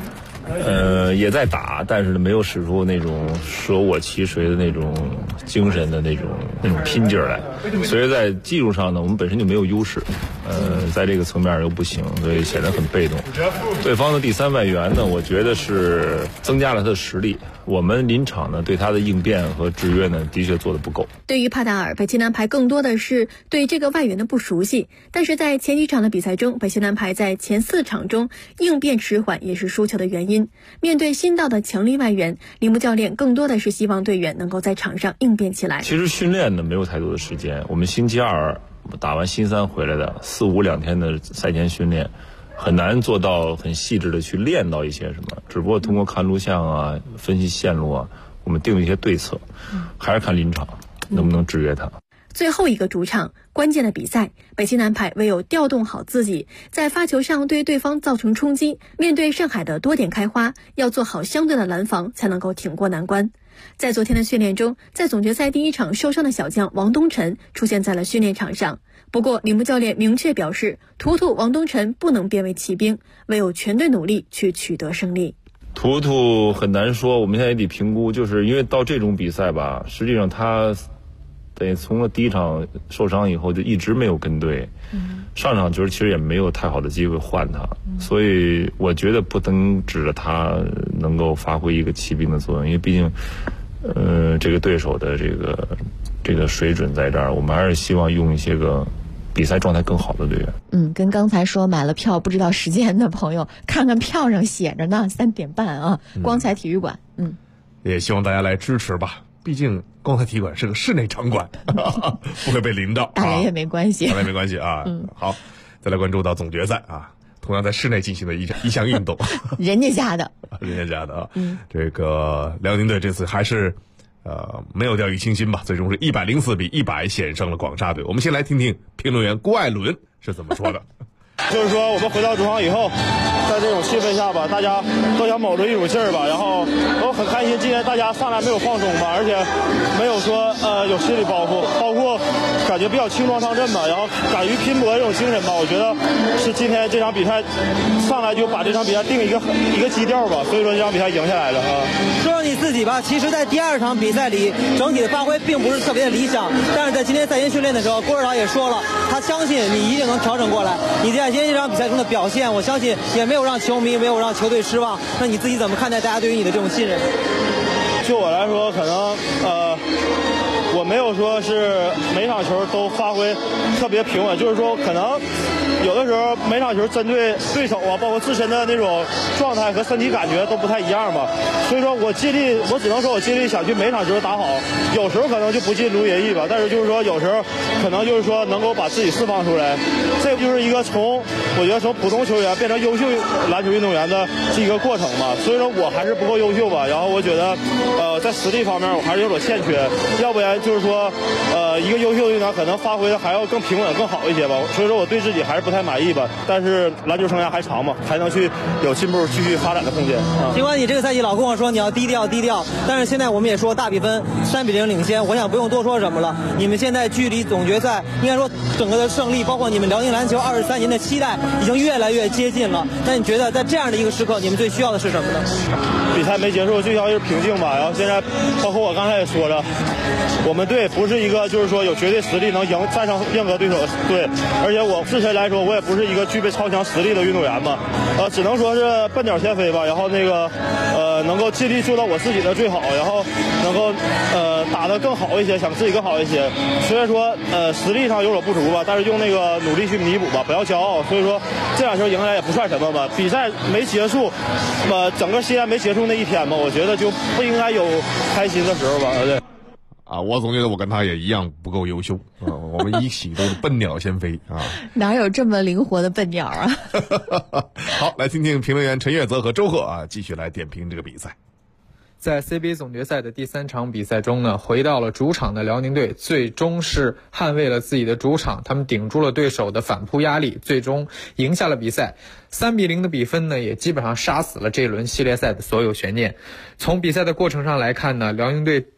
也在打，但是呢没有使出那种舍我其谁的那种精神的那种拼劲儿来。所以在技术上呢，我们本身就没有优势，在这个层面又不行，所以显得很被动。对方的第3外援呢，我觉得是增加了他的实力。我们临场呢对他的应变和制约呢，的确做得不够。
对于帕达尔，北青蓝牌更多的是对这个外援的不熟悉，但是在前几场的比赛中，北青蓝牌在前4场中应变迟缓也是输球的原因。面对新到的强力外援，铃木教练更多的是希望队员能够在场上应变起来。
其实训练呢没有太多的时间，我们星期2打完新3回来的4、52天的赛前训练，很难做到很细致的去练到一些什么，只不过通过看录像啊、分析线路啊，我们定一些对策，还是看临场能不能制约他。
最后一个主场关键的比赛，北青蓝牌唯有调动好自己，在发球上对对方造成冲击，面对上海的多点开花，要做好相对的拦防，才能够挺过难关。在昨天的训练中，在总决赛第1场受伤的小将王东晨出现在了训练场上，不过铃木教练明确表示，图图王东晨不能变为骑兵，唯有全队努力去取得胜利。
图图很难说，我们现在也得评估，就是因为到这种比赛吧，实际上他对，从了第1场受伤以后就一直没有跟队，上场其实也没有太好的机会换他，所以我觉得不能指着他能够发挥一个骑兵的作用，因为毕竟，这个对手的这个水准在这儿，我们还是希望用一些个比赛状态更好的队员。
跟刚才说买了票不知道时间的朋友，看看票上写着呢，3点半啊，光彩体育馆。
也希望大家来支持吧。毕竟光彩体育馆是个室内场馆，不会被淋到，
打雷也没关系，
打雷没关系啊。好，再来关注到总决赛啊，同样在室内进行的一项运动，
人家家的
啊。这个辽宁队这次还是没有掉以轻心吧，最终是104比100险胜了广厦队。我们先来听听评论员郭艾伦是怎么说的。
就是说我们回到主场以后，在这种气氛下吧，大家都想卯着一股劲儿吧，然后都很开心。今天大家上来没有放松吧，而且没有说有心理包袱，包括感觉比较轻装上阵吧，然后敢于拼搏这种精神吧，我觉得是今天这场比赛上来就把这场比赛定一个基调吧，所以说这场比赛赢下来了啊。
说说你自己吧，其实在第2场比赛里整体的发挥并不是特别的理想，但是在今天赛前训练的时候，郭指导也说了，他相信你一定能调整过来。你在今天这场比赛中的表现，我相信也没有让球迷、没有让球队失望。那你自己怎么看待大家对于你的这种信任？
就我来说，可能我没有说是每场球都发挥特别平稳，就是说可能有的时候每场球针对对手啊，包括自身的那种状态和身体感觉都不太一样吧。所以说我尽力，我只能说我尽力想去每场球打好，有时候可能就不尽如人意吧，但是就是说有时候可能就是说能够把自己释放出来，这就是一个我觉得从普通球员变成优秀篮球运动员的这一个过程嘛。所以说我还是不够优秀吧，然后我觉得在实力方面我还是有所欠缺，要不然就是说一个优秀的运动员可能发挥的还要更平稳更好一些吧。所以说我对自己还是不太满意吧，但是篮球生涯还长嘛，还能去有进步继续发展的空间啊。
尽管你这个赛季老跟我说你要低调，但是现在我们也说大比分3比0领先，我想不用多说什么了。你们现在距离总决赛应该说整个的胜利，包括你们辽宁篮球23年的期待已经越来越接近了。那你觉得在这样的一个时刻，你们最需要的是什么呢？
比赛没结束，最需要就是平静吧。然后现在包括我刚才也说了，我们队不是一个就是说有绝对实力能战胜任何对手的队，而且我自身来说，我也不是一个具备超强实力的运动员吧。只能说是笨鸟先飞吧。然后能够尽力做到我自己的最好，然后能够打得更好一些，想自己更好一些。虽然说实力上有所不足吧，但是用努力去弥补吧，不要骄傲。所以说这场球赢下来也不算什么吧。比赛没结束，整个西安没结束那一天吧，我觉得就不应该有开心的时候吧。对。
我总觉得我跟他也一样不够优秀我们一起都是笨鸟先飞啊！
哪有这么灵活的笨鸟啊？
好，来听听评论员陈月泽和周贺继续来点评这个比赛。
在 CBA 总决赛的第3场比赛中呢，回到了主场的辽宁队最终是捍卫了自己的主场，他们顶住了对手的反扑压力，最终赢下了比赛。3比0的比分呢，也基本上杀死了这轮系列赛的所有悬念。从比赛的过程上来看呢，辽宁队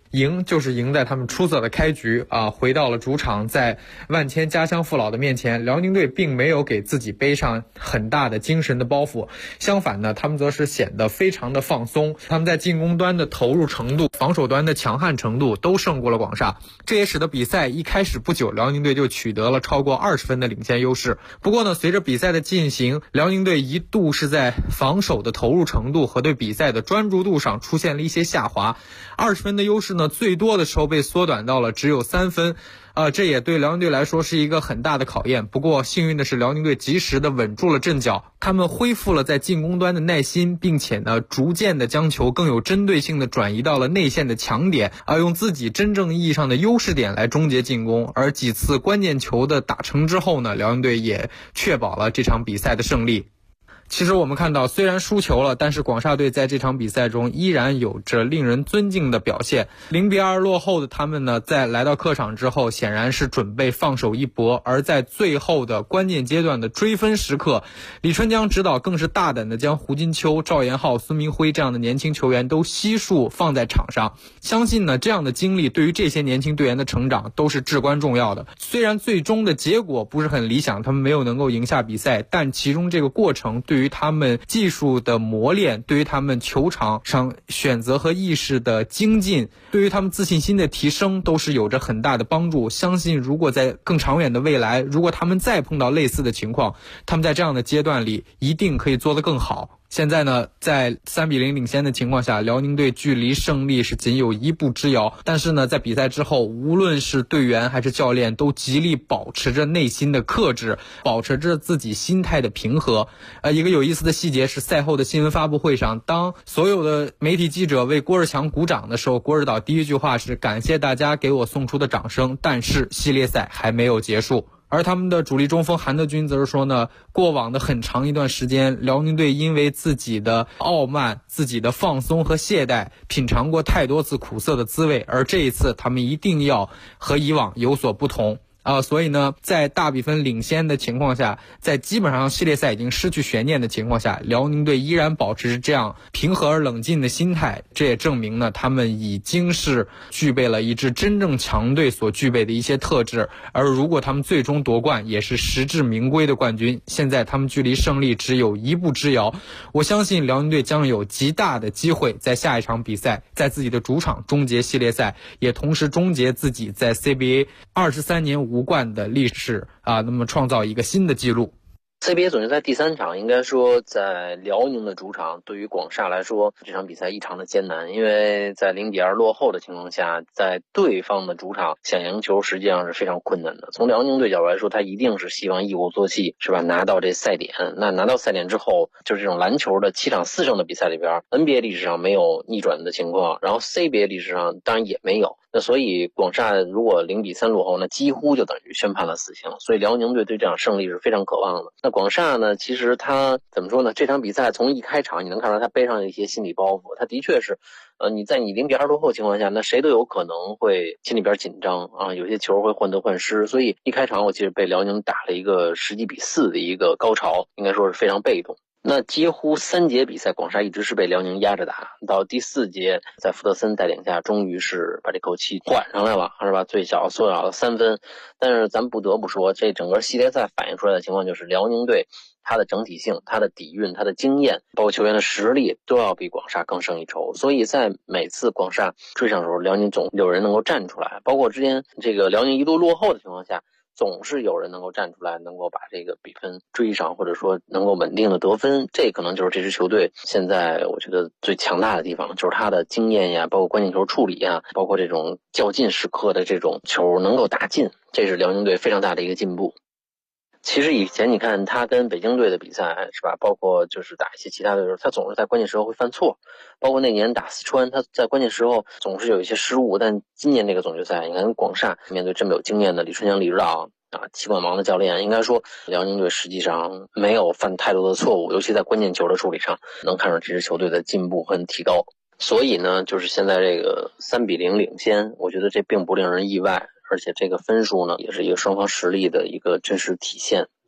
赢就是赢在他们出色的开局啊！回到了主场，在万千家乡父老的面前，辽宁队并没有给自己背上很大的精神的包袱，相反呢，他们则是显得非常的放松。他们在进攻端的投入程度、防守端的强悍程度都胜过了广厦，这也使得比赛一开始不久，辽宁队就取得了超过20分的领先优势。不过呢，随着比赛的进行，辽宁队一度是在防守的投入程度和对比赛的专注度上出现了一些下滑，20分的优势呢，最多的时候被缩短到了只有3分。这也对辽宁队来说是一个很大的考验。不过幸运的是，辽宁队及时的稳住了阵脚，他们恢复了在进攻端的耐心，并且呢，逐渐的将球更有针对性的转移到了内线的强点，用自己真正意义上的优势点来终结进攻。而几次关键球的打成之后呢，辽宁队也确保了这场比赛的胜利。其实我们看到，虽然输球了，但是广厦队在这场比赛中依然有着令人尊敬的表现。0-2落后的他们呢，在来到客场之后，显然是准备放手一搏。而在最后的关键阶段的追分时刻，李春江指导更是大胆的将胡金秋、赵延浩、孙明辉这样的年轻球员都悉数放在场上。相信呢，这样的经历对于这些年轻队员的成长都是至关重要的。虽然最终的结果不是很理想，他们没有能够赢下比赛，但其中这个过程对于他们技术的磨练，对于他们球场上选择和意识的精进，对于他们自信心的提升都是有着很大的帮助。相信如果在更长远的未来，如果他们再碰到类似的情况，他们在这样的阶段里一定可以做得更好。现在呢，在3-0领先的情况下，辽宁队距离胜利是仅有1步之遥。但是呢，在比赛之后，无论是队员还是教练都极力保持着内心的克制，保持着自己心态的平和。一个有意思的细节是，赛后的新闻发布会上，当所有的媒体记者为郭日强鼓掌的时候，郭指导第一句话是感谢大家给我送出的掌声，但是系列赛还没有结束。而他们的主力中锋韩德君则是说呢，过往的很长一段时间，辽宁队因为自己的傲慢、自己的放松和懈怠，品尝过太多次苦涩的滋味，而这一次他们一定要和以往有所不同。所以呢，在大比分领先的情况下，在基本上系列赛已经失去悬念的情况下，辽宁队依然保持这样平和而冷静的心态，这也证明呢，他们已经是具备了一支真正强队所具备的一些特质。而如果他们最终夺冠，也是实至名归的冠军。现在他们距离胜利只有1步之遥，我相信辽宁队将有极大的机会在下一场比赛，在自己的主场终结系列赛，也同时终结自己在 CBA 23年无冠的历史那么创造一个新的记录。
CBA 总决赛第3场，应该说在辽宁的主场，对于广厦来说，这场比赛异常的艰难，因为在0-2落后的情况下，在对方的主场想赢球实际上是非常困难的。从辽宁队角度来说，他一定是希望一鼓作气，是吧？拿到这赛点。那拿到赛点之后，就是这种篮球的7场4胜的比赛里边 ，NBA 历史上没有逆转的情况，然后 CBA 历史上当然也没有。那所以广厦如果0-3落后，那几乎就等于宣判了死刑。所以辽宁队对这场胜利是非常渴望的。那广厦呢，其实他怎么说呢？这场比赛从一开场你能看到他背上的一些心理包袱，他的确是你在你0-2落后的情况下，那谁都有可能会心里边紧张有些球会患得患失。所以一开场我记得被辽宁打了一个10几比4的一个高潮，应该说是非常被动。那几乎3节比赛，广厦一直是被辽宁压着打，到第4节，在福德森带领下，终于是把这口气缓上来了，是吧？最小缩小了3分。但是咱不得不说，这整个系列赛反映出来的情况就是辽宁队它的整体性、它的底蕴、它的经验，包括球员的实力，都要比广厦更胜一筹。所以在每次广厦追上的时候，辽宁总有人能够站出来，包括之前这个辽宁一度落后的情况下，总是有人能够站出来，能够把这个比分追上，或者说能够稳定的得分。这可能就是这支球队现在我觉得最强大的地方，就是他的经验呀，包括关键球处理呀，包括这种较劲时刻的这种球能够打进，这是辽宁队非常大的一个进步。其实以前你看他跟北京队的比赛，是吧？包括就是打一些其他队的时候，他总是在关键时候会犯错。包括那年打四川，他在关键时候总是有一些失误。但今年这个总决赛，你看广厦面对这么有经验的李春江李指导齐冠芒的教练，应该说辽宁队实际上没有犯太多的错误，尤其在关键球的处理上，能看出这支球队的进步和提高。所以呢，就是现在这个3-0领先，我觉得这并不令人意外。而且这个分数呢，也是一个双方实力的一个真实体现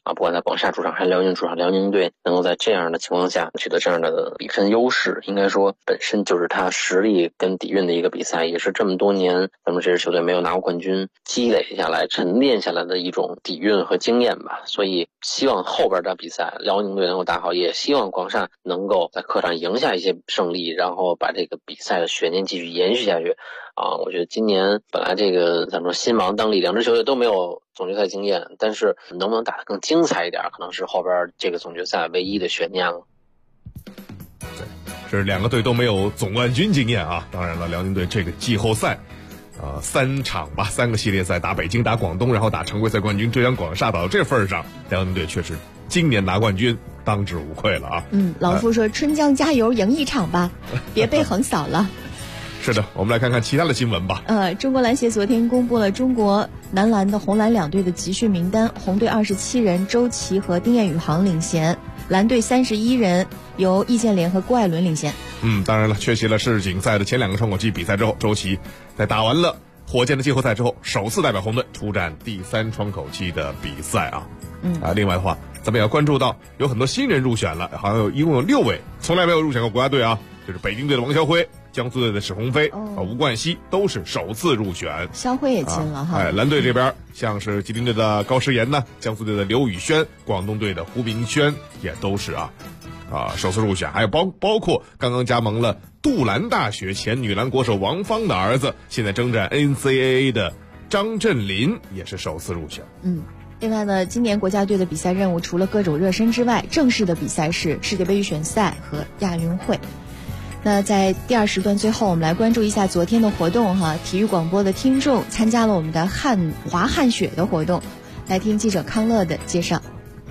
不管在广厦主场还是辽宁主场，辽宁队能够在这样的情况下取得这样的比分优势，应该说本身就是他实力跟底蕴的一个比赛，也是这么多年咱们这支球队没有拿过冠军积累下来沉淀下来的一种底蕴和经验吧。所以希望后边的比赛辽宁队能够打好，也希望广厦能够在客场赢下一些胜利，然后把这个比赛的悬念继续延续下去。我觉得今年本来这个咱们说新王当里两支球队都没有总决赛经验，但是能不能打得更精彩一点，可能是后边这个总决赛唯一的悬念了。
对，这两个队都没有总冠军经验啊。当然了，辽宁队这个季后赛3场吧，3个系列赛，打北京，打广东，然后打常规赛冠军浙江广厦，到这份上，辽宁队确实今年拿冠军当之无愧了啊。
老夫说春江加油，赢一场吧，别被横扫了。
是的，我们来看看其他的新闻吧。
中国篮协昨天公布了中国男篮的红蓝两队的集训名单，红队27人，周琦和丁彦雨航领衔，蓝队31人，由易建联和郭艾伦领衔。
当然了，缺席了世锦赛的前2个窗口期比赛之后，周琦在打完了火箭的季后赛之后，首次代表红队出战第3窗口期的比赛啊。另外的话，咱们也要关注到有很多新人入选了，好像一共有6位从来没有入选过国家队啊，就是北京队的王晓辉、江苏队的史鸿飞、吴冠希都是首次入选。
肖辉也进了哈。
蓝队这边像是吉林队的高诗岩呢，江苏队的刘宇轩，广东队的胡明轩也都是首次入选。还有包括刚刚加盟了杜兰大学前女篮国手王芳的儿子，现在征战 NCAA 的张镇麟也是首次入选。
另外呢，今年国家队的比赛任务除了各种热身之外，正式的比赛是世界杯预选赛和亚运会。那在第2时段最后，我们来关注一下昨天的活动哈。体育广播的听众参加了我们的滑旱雪的活动，来听记者康乐的介绍。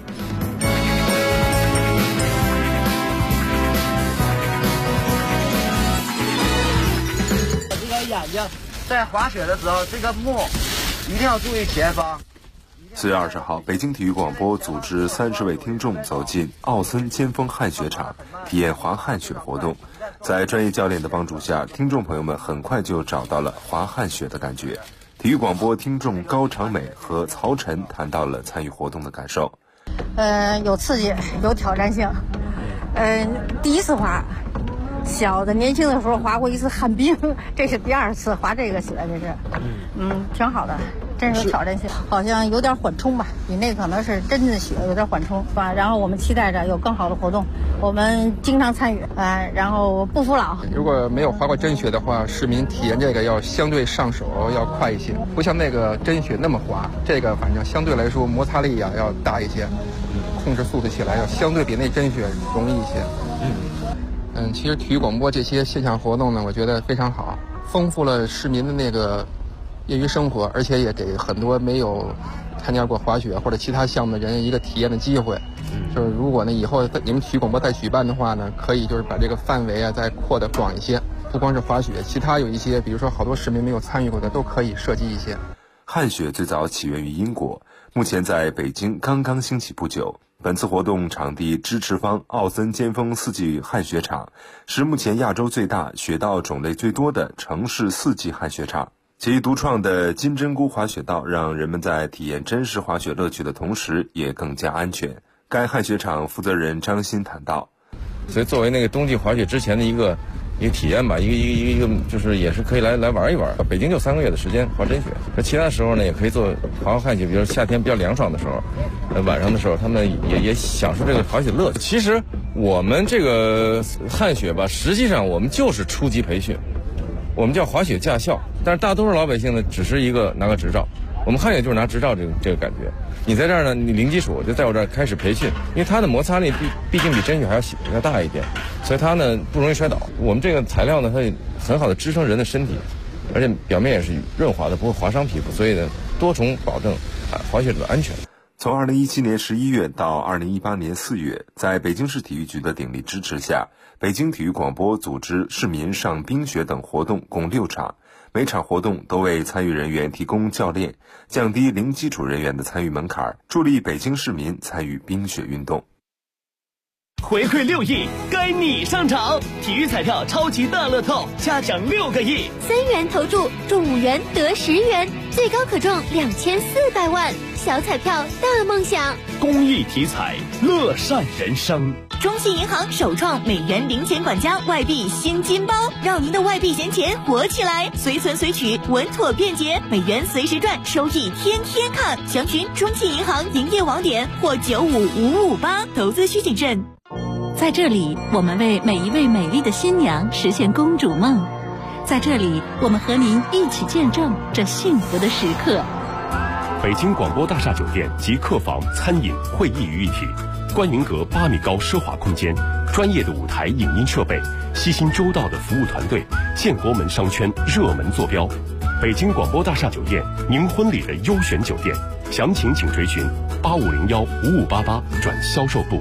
这个眼睛在滑雪的时候，这个目一定要注意前方。
4月20号，北京体育广播组织30位听众走进奥森尖峰旱雪场，体验滑旱雪活动。在专业教练的帮助下，听众朋友们很快就找到了滑旱雪的感觉。体育广播听众高长美和曹晨谈到了参与活动的感受。
有刺激，有挑战性。第一次滑，小的年轻的时候滑过一次旱冰，这是第2次滑这个雪，这是，挺好的。真是有挑战性，好像有点缓冲吧，比那可能是真的雪有点缓冲吧。然后我们期待着有更好的活动，我们经常参与，然后不服老。
如果没有滑过真雪的话，市民体验这个要相对上手要快一些，不像那个真雪那么滑，这个反正相对来说摩擦力要大一些，控制速度起来要相对比那真雪容易一些。其实体育广播这些线下活动呢，我觉得非常好，丰富了市民的那个业余生活，而且也给很多没有参加过滑雪或者其他项目的人一个体验的机会。就是如果呢以后你们体育广播再举办的话呢，可以就是把这个范围再扩得广一些，不光是滑雪，其他有一些比如说好多市民没有参与过的都可以设计一些。
旱雪最早起源于英国，目前在北京刚刚兴起不久。本次活动场地支持方奥森尖峰4季旱雪场，是目前亚洲最大、雪道种类最多的城市4季旱雪场。其独创的金针菇滑雪道让人们在体验真实滑雪乐趣的同时也更加安全。该旱雪场负责人张鑫谈到，
所以作为那个冬季滑雪之前的一个体验吧，一个就是也是可以来玩一玩。北京就3个月的时间滑真雪，那其他时候呢也可以做滑旱雪，比如夏天比较凉爽的时候，晚上的时候他们也享受这个滑雪乐趣。其实我们这个旱雪吧，实际上我们就是初级培训。我们叫滑雪驾校，但是大多数老百姓呢，只是一个拿个执照。我们旱雪就是拿执照这个感觉。你在这儿呢，你零基础就在我这儿开始培训，因为它的摩擦力毕竟比真雪还要大一点，所以它呢不容易摔倒。我们这个材料呢，它很好的支撑人的身体，而且表面也是润滑的，不会划伤皮肤，所以呢多重保证滑雪者的安全。
从2017年11月到2018年4月，在北京市体育局的鼎力支持下，北京体育广播组织市民上冰雪等活动共6场，每场活动都为参与人员提供教练，降低零基础人员的参与门槛，助力北京市民参与冰雪运动。
回馈6亿，该你上场！体育彩票超级大乐透，嘉奖6个亿
，3元投注中5元得10元，最高可中2400万。小彩票大梦想，
公益体彩，乐善人生。
中信银行首创美元零钱管家外币新金包，让您的外币闲钱活起来，随存随取，稳妥便捷，美元随时赚，收益天天看。详询中信银行营业网点或95558，投资需谨慎。
在这里，我们为每一位美丽的新娘实现公主梦。在这里，我们和您一起见证这幸福的时刻。
北京广播大厦酒店集客房、餐饮、会议于一体，观云阁8米高奢华空间，专业的舞台影音设备，悉心周到的服务团队，建国门商圈热门坐标。北京广播大厦酒店，您婚礼的优选酒店，详情请垂询85015588转销售部。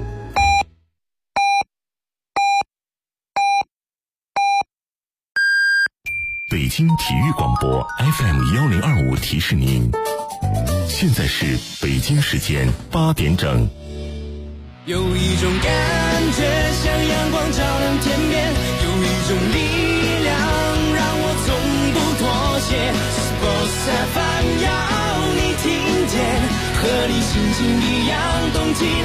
北京体育广播 FM1025提示您，现在是北京时间8点整。
有一种感觉像阳光照亮天边，有一种力量让我从不妥协。Sports FM 要你听见，和你心情一样动起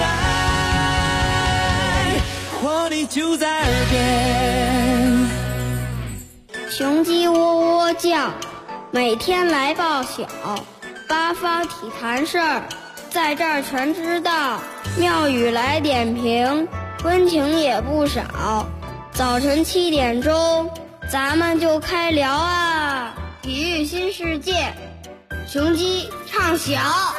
来，活力就在耳边。
雄鸡喔喔叫，每天来报晓，八方体坛事儿，在这儿全知道。妙语来点评，温情也不少。早晨7点钟，咱们就开聊啊！体育新世界，雄鸡唱晓。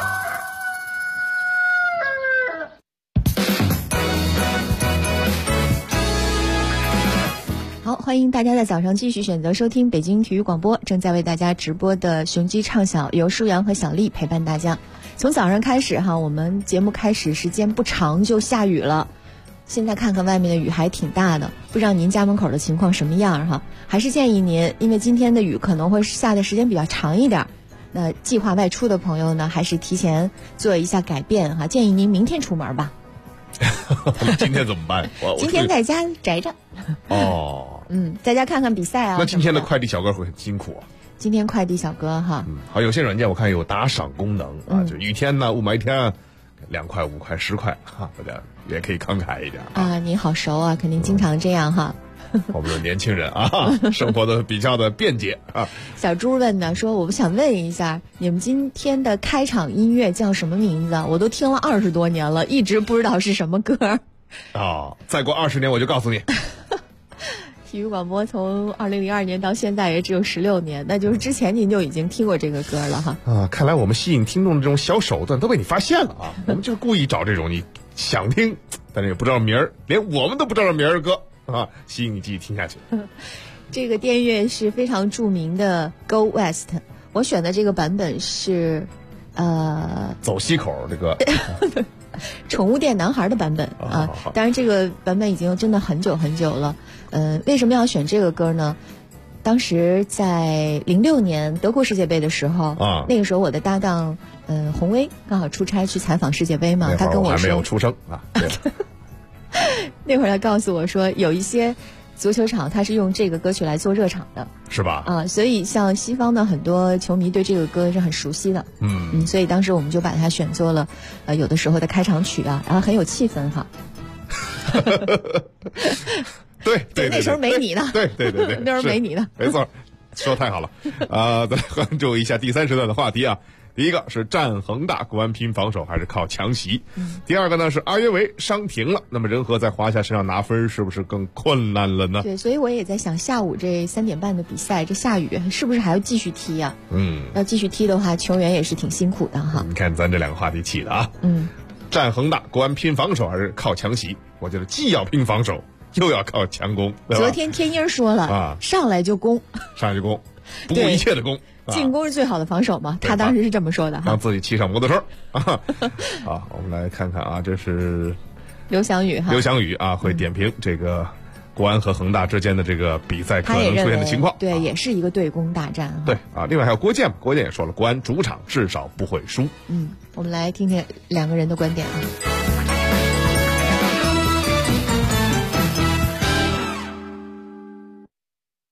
好，欢迎大家在早上继续选择收听北京体育广播，正在为大家直播的雄鸡唱晓，由舒阳和小丽陪伴大家。从早上开始哈，我们节目开始时间不长就下雨了，现在看看外面的雨还挺大的，不知道您家门口的情况什么样哈？还是建议您，因为今天的雨可能会下的时间比较长一点，那计划外出的朋友呢，还是提前做一下改变哈，建议您明天出门吧。
今天怎么办？
今天在家宅着。
哦，
在家看看比赛啊。
那今天的快递小哥会很辛苦啊。
今天快递小哥哈，
好，有些软件我看有打赏功能啊，就雨天呢、雾霾天，2块、5块、10块哈，大家也可以慷慨一点
啊。您好熟啊，肯定经常这样哈。
我们的年轻人啊，生活的比较的便捷啊。
小猪问呢，说我想问一下，你们今天的开场音乐叫什么名字？我都听了20多年了，一直不知道是什么歌。
哦，再过20年我就告诉你。
体育广播从2002年到现在也只有16年，那就是之前您就已经听过这个歌了哈。
啊，看来我们吸引听众的这种小手段都被你发现了啊！我们就是故意找这种你想听，但是也不知道名儿，连我们都不知道名儿的歌啊，吸引你继续听下去。
这个电乐是非常著名的 Go West， 我选的这个版本是
走西口这个
宠物店男孩的版本啊，当然这个版本已经真的很久很久了。为什么要选这个歌呢？当时在06年德国世界杯的时候啊，那个时候我的搭档洪威刚好出差去采访世界杯嘛，他跟我说
还没有出生啊。对
那会儿他告诉我说，有一些足球场他是用这个歌曲来做热场的，
是吧？
啊，所以像西方的很多球迷对这个歌是很熟悉的。所以当时我们就把它选作了有的时候的开场曲啊，然后很有气氛哈。
对，
那时候没你呢。
对，
那时候没你呢。
没错，说太好了。再来关注一下第3时段的话题啊。第一个是战恒大，国安拼防守还是靠强袭？第二个呢是阿约维伤停了，那么仁和在华夏身上拿分是不是更困难了呢？
对，所以我也在想，下午这3点半的比赛，这下雨是不是还要继续踢啊？要继续踢的话，球员也是挺辛苦的哈。
你看咱这2个话题起的啊。战恒大，国安拼防守还是靠强袭？我觉得既要拼防守，又要靠强攻。
昨天天鹰说了啊，上来就攻，
不顾一切的攻。
进攻是最好的防守嘛，他当时是这么说的哈。
让自己骑上摩托车啊！好，我们来看看啊，这是
刘翔宇
啊，会点评这个国安和恒大之间的这个比赛可能出现的情况。
对，也是一个对攻大战。
对啊，另外还有郭健也说了，国安主场至少不会输。
我们来听听2个人的观点啊。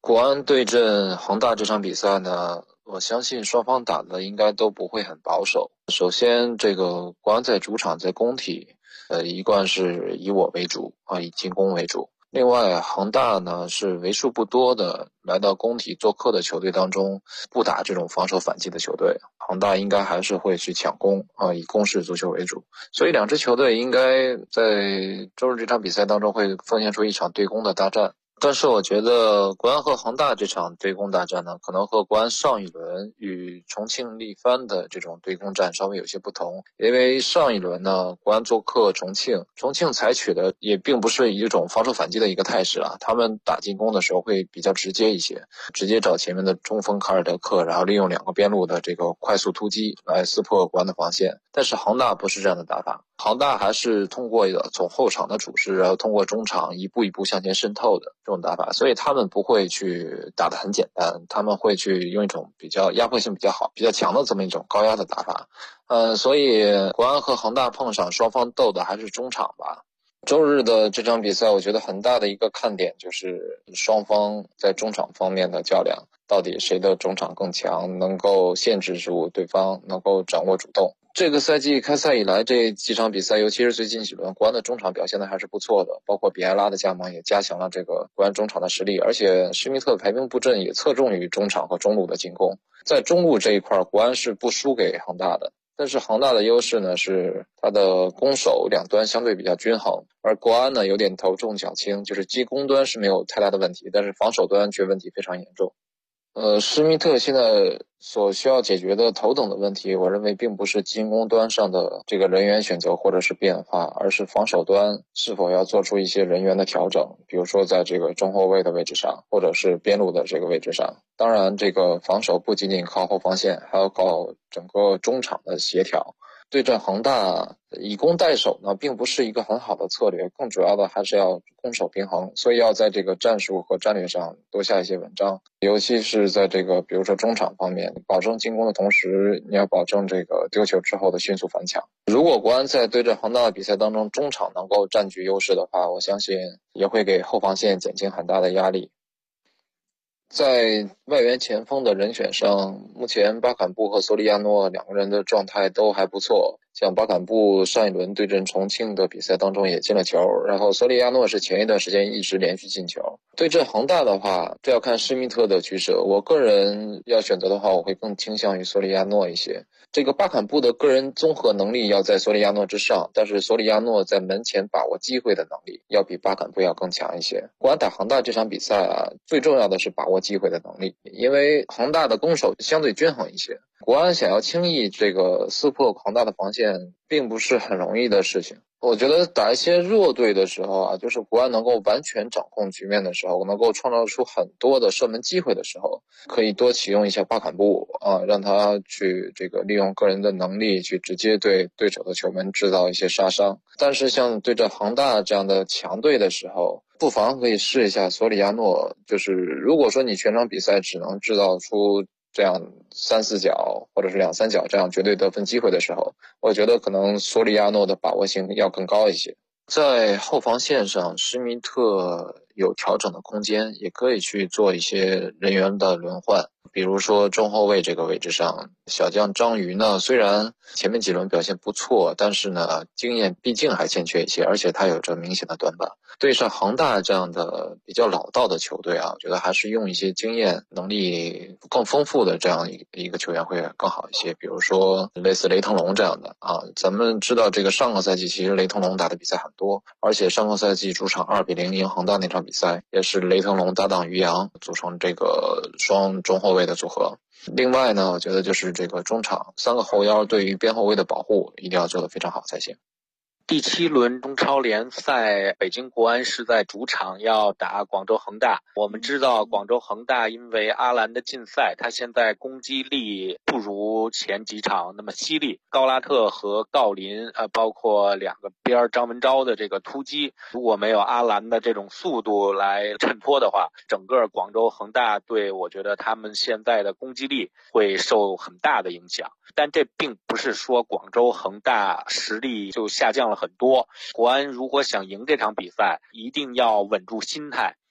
国安对阵恒大这场比赛呢，我相信双方打的应该都不会很保守。首先，这个国安在主场在工体，一贯是以我为主以进攻为主。另外，恒大呢是为数不多的来到工体做客的球队当中不打这种防守反击的球队，恒大应该还是会去抢攻以攻势足球为主。所以两支球队应该在周日这场比赛当中会奉献出一场对攻的大战。但是我觉得国安和恒大这场对攻大战呢，可能和国安上一轮与重庆力帆的这种对攻战稍微有些不同。因为上一轮呢，国安做客重庆采取的也并不是一种防守反击的一个态势了，他们打进攻的时候会比较直接一些，直接找前面的中锋卡尔德克，然后利用两个边路的这个快速突击来撕破国安的防线。但是恒大不是这样的打法，恒大还是通过从后场的主势，然后通过中场一步一步向前渗透的这种打法，所以他们不会去打得很简单，他们会去用一种比较压迫性比较好、比较强的这么一种高压的打法。所以国安和恒大碰上，双方斗的还是中场吧。周日的这场比赛，我觉得很大的一个看点就是双方在中场方面的较量，到底谁的中场更强，能够限制住对方，能够掌握主动。这个赛季开赛以来这几场比赛，尤其是最近几轮，国安的中场表现的还是不错的，包括比埃拉的加盟也加强了这个国安中场的实力，而且施密特排兵布阵也侧重于中场和中路的进攻。在中路这一块，国安是不输给恒大的，但是恒大的优势呢是他的攻守两端相对比较均衡，而国安呢有点头重脚轻，就是进攻端是没有太大的问题，但是防守端却问题非常严重。施密特现在所需要解决的头等的问题，我认为并不是进攻端上的这个人员选择或者是变化，而是防守端是否要做出一些人员的调整，比如说在这个中后卫的位置上，或者是边路的这个位置上。当然，这个防守不仅仅靠后防线，还要靠整个中场的协调。对阵恒大以攻代守呢，并不是一个很好的策略，更主要的还是要攻守平衡，所以要在这个战术和战略上多下一些文章，尤其是在这个比如说中场方面，保证进攻的同时，你要保证这个丢球之后的迅速反抢。如果国安在对阵恒大的比赛当中，中场能够占据优势的话，我相信也会给后防线减轻很大的压力。在外援前锋的人选上，目前巴坎布和索里亚诺两个人的状态都还不错。像巴坎布上一轮对阵重庆的比赛当中也进了球，然后索里亚诺是前一段时间一直连续进球。对阵恒大的话，这要看施密特的取舍。我个人要选择的话，我会更倾向于索里亚诺一些。这个巴坎布的个人综合能力要在索里亚诺之上，但是索里亚诺在门前把握机会的能力要比巴坎布要更强一些。国安打恒大这场比赛最重要的是把握机会的能力，因为恒大的攻守相对均衡一些，国安想要轻易这个撕破恒大的防线并不是很容易的事情。我觉得打一些弱队的时候就是国安能够完全掌控局面的时候，能够创造出很多的射门机会的时候，可以多启用一下巴坎布让他去这个利用个人的能力去直接对对手的球门制造一些杀伤。但是像对阵恒大这样的强队的时候，不妨可以试一下索里亚诺，就是如果说你全场比赛只能制造出这样3-4脚或者是2-3脚这样绝对得分机会的时候，我觉得可能索里亚诺的把握性要更高一些。在后防线上，施密特有调整的空间，也可以去做一些人员的轮换。比如说中后卫这个位置上，小将张瑜呢，虽然前面几轮表现不错，但是呢经验毕竟还欠缺一些，而且他有着明显的短板。对上恒大这样的比较老道的球队我觉得还是用一些经验能力更丰富的这样一个球员会更好一些。比如说类似雷腾龙这样的咱们知道这个上个赛季其实雷腾龙打的比赛很多，而且上个赛季主场2-0赢恒大那场比赛也是雷腾龙搭档于洋组成这个双中后卫的组合。另外呢，我觉得就是这个中场3个后腰对于边后卫的保护一定要做得非常好才行。
第7轮中超联赛，北京国安是在主场要打广州恒大。我们知道广州恒大因为阿兰的禁赛，他现在攻击力不如前几场那么犀利。高拉特和郜林包括2个边张文钊的这个突击，如果没有阿兰的这种速度来衬托的话，整个广州恒大队我觉得他们现在的攻击力会受很大的影响。但这并不是说广州恒大实力就下降了很多。国安如果想赢这场比赛，一定要稳住心态，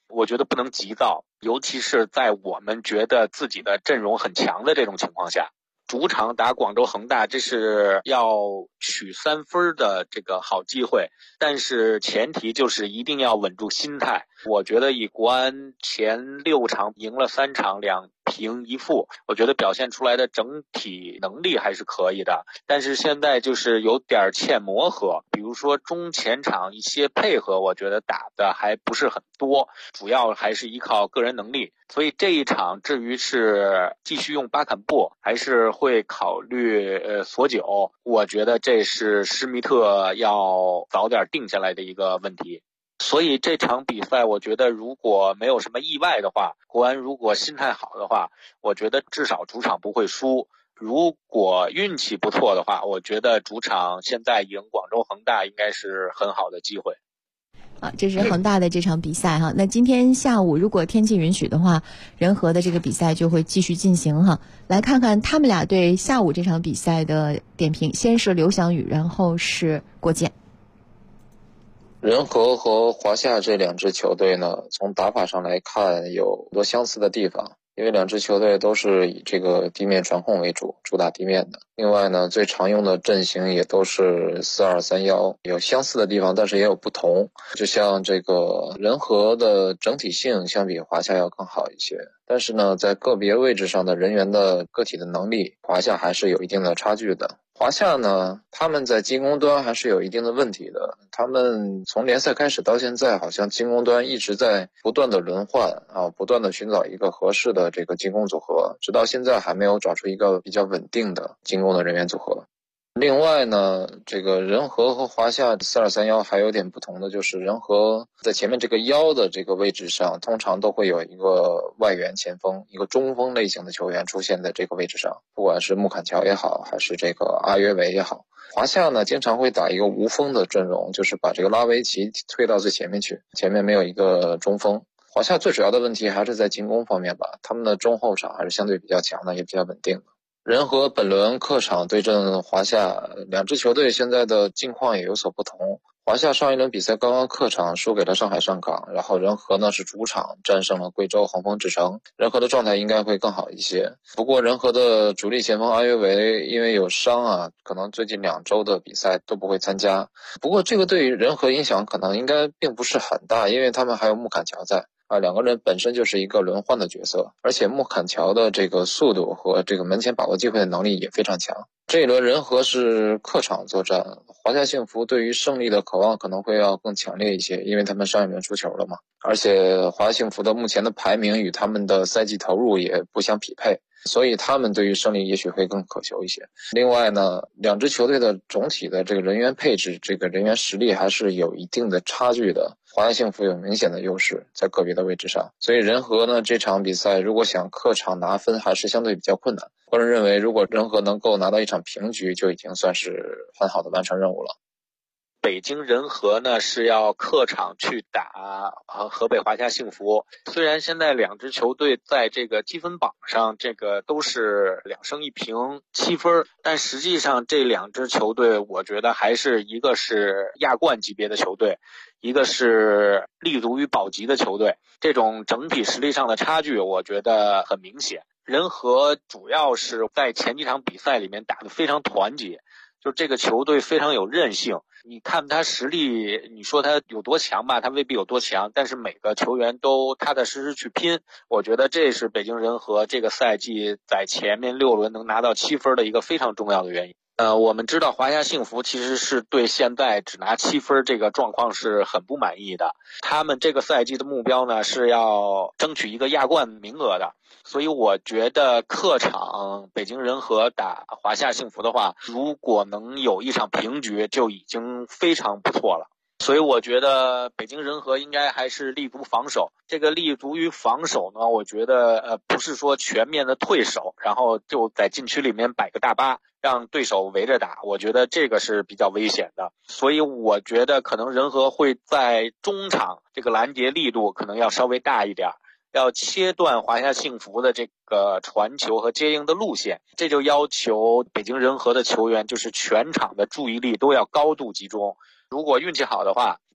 我觉得不能急躁，尤其是在我们觉得自己的阵容很强的这种情况下。主场打广州恒大，这是要取3分的这个好机会，但是前提就是一定要稳住心态。我觉得以国安前6场赢了3场2平1负，我觉得表现出来的整体能力还是可以的，但是现在就是有点欠磨合，比如说中前场一些配合，我觉得打的还不是很多，主要还是依靠个人能力。所以这一场至于是继续用巴坎布还是会考虑索九，我觉得这是施密特要早点定下来的一个问题。所以这场比赛我觉得如果没有什么意外的话，国安如果心态好的话，我觉得至少主场不会输。如果运气不错的话，我觉得主场现在赢广州恒大应该是很好的机会。
这是恒大的这场比赛哈。那今天下午如果天气允许的话，人和的这个比赛就会继续进行哈。来看看他们俩对下午这场比赛的点评，先是刘翔宇，然后是郭健。
人和和华夏这2支球队呢，从打法上来看有很多相似的地方，因为2支球队都是以这个地面传控为主，主打地面的。另外呢，最常用的阵型也都是4-2-3-1，有相似的地方，但是也有不同。就像这个人和的整体性相比华夏要更好一些，但是呢，在个别位置上的人员的个体的能力，华夏还是有一定的差距的。华夏呢，他们在进攻端还是有一定的问题的。他们从联赛开始到现在，好像进攻端一直在不断的轮换不断的寻找一个合适的这个进攻组合，直到现在还没有找出一个比较稳定的进攻的人员组合。另外呢，这个人和和华夏4-2-3-1还有点不同的就是人和在前面这个腰的这个位置上，通常都会有一个外援前锋，一个中锋类型的球员出现在这个位置上，不管是穆坎乔也好，还是这个阿约维也好。华夏呢经常会打一个无锋的阵容，就是把这个拉维奇推到最前面去，前面没有一个中锋。华夏最主要的问题还是在进攻方面吧，他们的中后场还是相对比较强的，也比较稳定的。人和本轮客场对阵华夏，2支球队现在的境况也有所不同。华夏上一轮比赛刚刚客场输给了上海上港，然后人和呢是主场战胜了贵州恒丰智诚，人和的状态应该会更好一些。不过人和的主力前锋阿约维因为有伤可能最近2周的比赛都不会参加。不过这个对于人和影响可能应该并不是很大，因为他们还有穆坎乔在。2个人本身就是一个轮换的角色，而且穆坎乔的这个速度和这个门前把握机会的能力也非常强。这一轮人和是客场作战，华夏幸福对于胜利的渴望可能会要更强烈一些，因为他们上一轮出球了嘛。而且华夏幸福的目前的排名与他们的赛季投入也不相匹配，所以他们对于胜利也许会更渴求一些。另外呢，2支球队的总体的这个人员配置，这个人员实力还是有一定的差距的。华夏幸福有明显的优势在个别的位置上，所以人和呢这场比赛如果想客场拿分还是相对比较困难。个人认为，如果人和能够拿到一场平局，就已经算是很好的完成任务了。
北京人和呢是要客场去打河北华夏幸福。虽然现在2支球队在这个积分榜上这个都是2胜1平7分，但实际上这2支球队我觉得还是一个是亚冠级别的球队，一个是立足于保级的球队，这种整体实力上的差距我觉得很明显。人和主要是在前几场比赛里面打得非常团结，就这个球队非常有韧性。你看他实力，你说他有多强吧，他未必有多强，但是每个球员都踏踏实实去拼，我觉得这是北京人和这个赛季在前面6轮能拿到7分的一个非常重要的原因。我们知道华夏幸福其实是对现在只拿7分这个状况是很不满意的，他们这个赛季的目标呢是要争取一个亚冠名额的，所以我觉得客场北京人和打华夏幸福的话，如果能有一场平局就已经非常不错了。所以我觉得北京人和应该还是立足防守。这个立足于防守呢，我觉得不是说全面的退守，然后就在禁区里面摆个大巴让对手围着打，我觉得这个是比较危险的。所以我觉得可能人和会在中场这个拦截力度可能要稍微大一点，要切断华夏幸福的这个传球和接应的路线，这就要求北京人和的球员就是全场的注意力都要高度集中。如果运气好的话，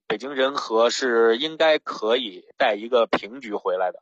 北京人和是应该可以带一个平局回来的。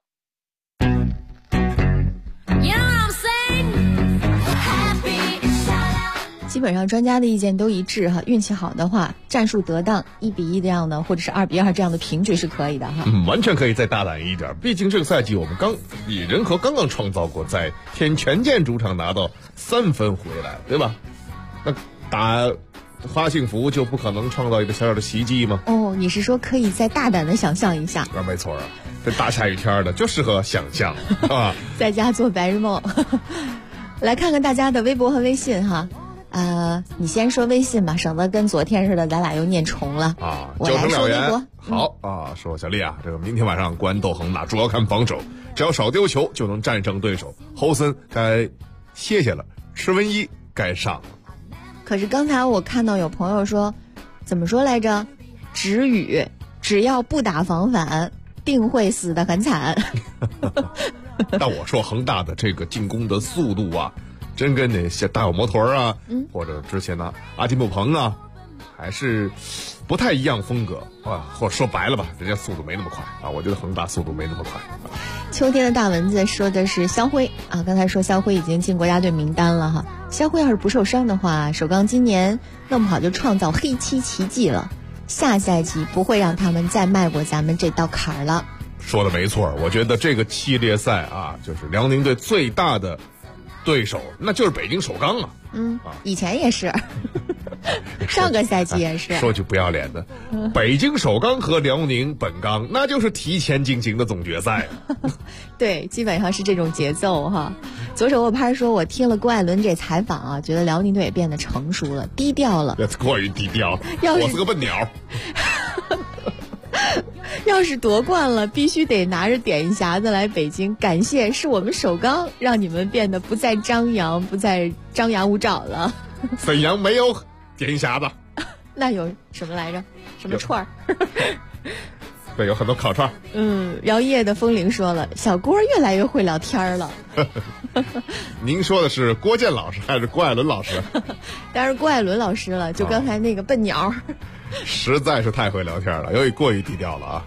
基本上专家的意见都一致哈，运气好的话，战术得当1-1这样的，或者是2-2这样的平局是可以的哈。
完全可以再大胆一点，毕竟这个赛季我们人和刚刚创造过在天权健主场拿到3分回来，对吧？那打花幸福就不可能创造一个小小的奇迹吗？
哦，你是说可以再大胆的想象一下？
没错啊，这大下雨天的就适合想象啊，
在家做白日梦。来看看大家的微博和微信哈。你先说微信吧，省得跟昨天似的，咱俩又念重了
啊。
我来说微博。
好啊，说小丽啊，这个明天晚上国安斗恒大主要看防守，只要少丢球就能战胜对手。侯森该歇歇了，池文一该上了。
可是刚才我看到有朋友说，怎么说来着？止语，只要不打防反，定会死得很惨。
但我说恒大的这个进攻的速度啊，真跟那些大小摩托啊，或者之前的阿基姆彭啊，还是不太一样风格啊。或者说白了吧，人家速度没那么快啊。我觉得恒大速度没那么快。
秋天的大蚊子说的是肖辉啊，刚才说肖辉已经进国家队名单了哈。肖辉要是不受伤的话，首钢今年弄不好就创造黑七奇迹了。下赛季不会让他们再迈过咱们这道坎儿了。
说的没错，我觉得这个系列赛啊，就是辽宁队最大的对手那就是北京首钢啊。
以前也是，上个赛季也是。
说句不要脸的，北京首钢和辽宁本钢那就是提前进行的总决赛。
对，基本上是这种节奏哈。左手握拍说，我听了郭艾伦这采访啊，觉得辽宁队也变得成熟了，低调了。
过于低调，我是个笨鸟。
要是夺冠了，必须得拿着点一匣子来北京感谢，是我们首钢让你们变得不再张扬无爪了。
沈阳没有点一匣子，
那有什么来着？什么串儿？
对，有很多烤串。
摇曳的风铃说了，小郭越来越会聊天了。
您说的是郭健老师还是郭艾伦老师？
当然郭艾伦老师了，就刚才那个笨鸟。
实在是太会聊天了，由于过于低调了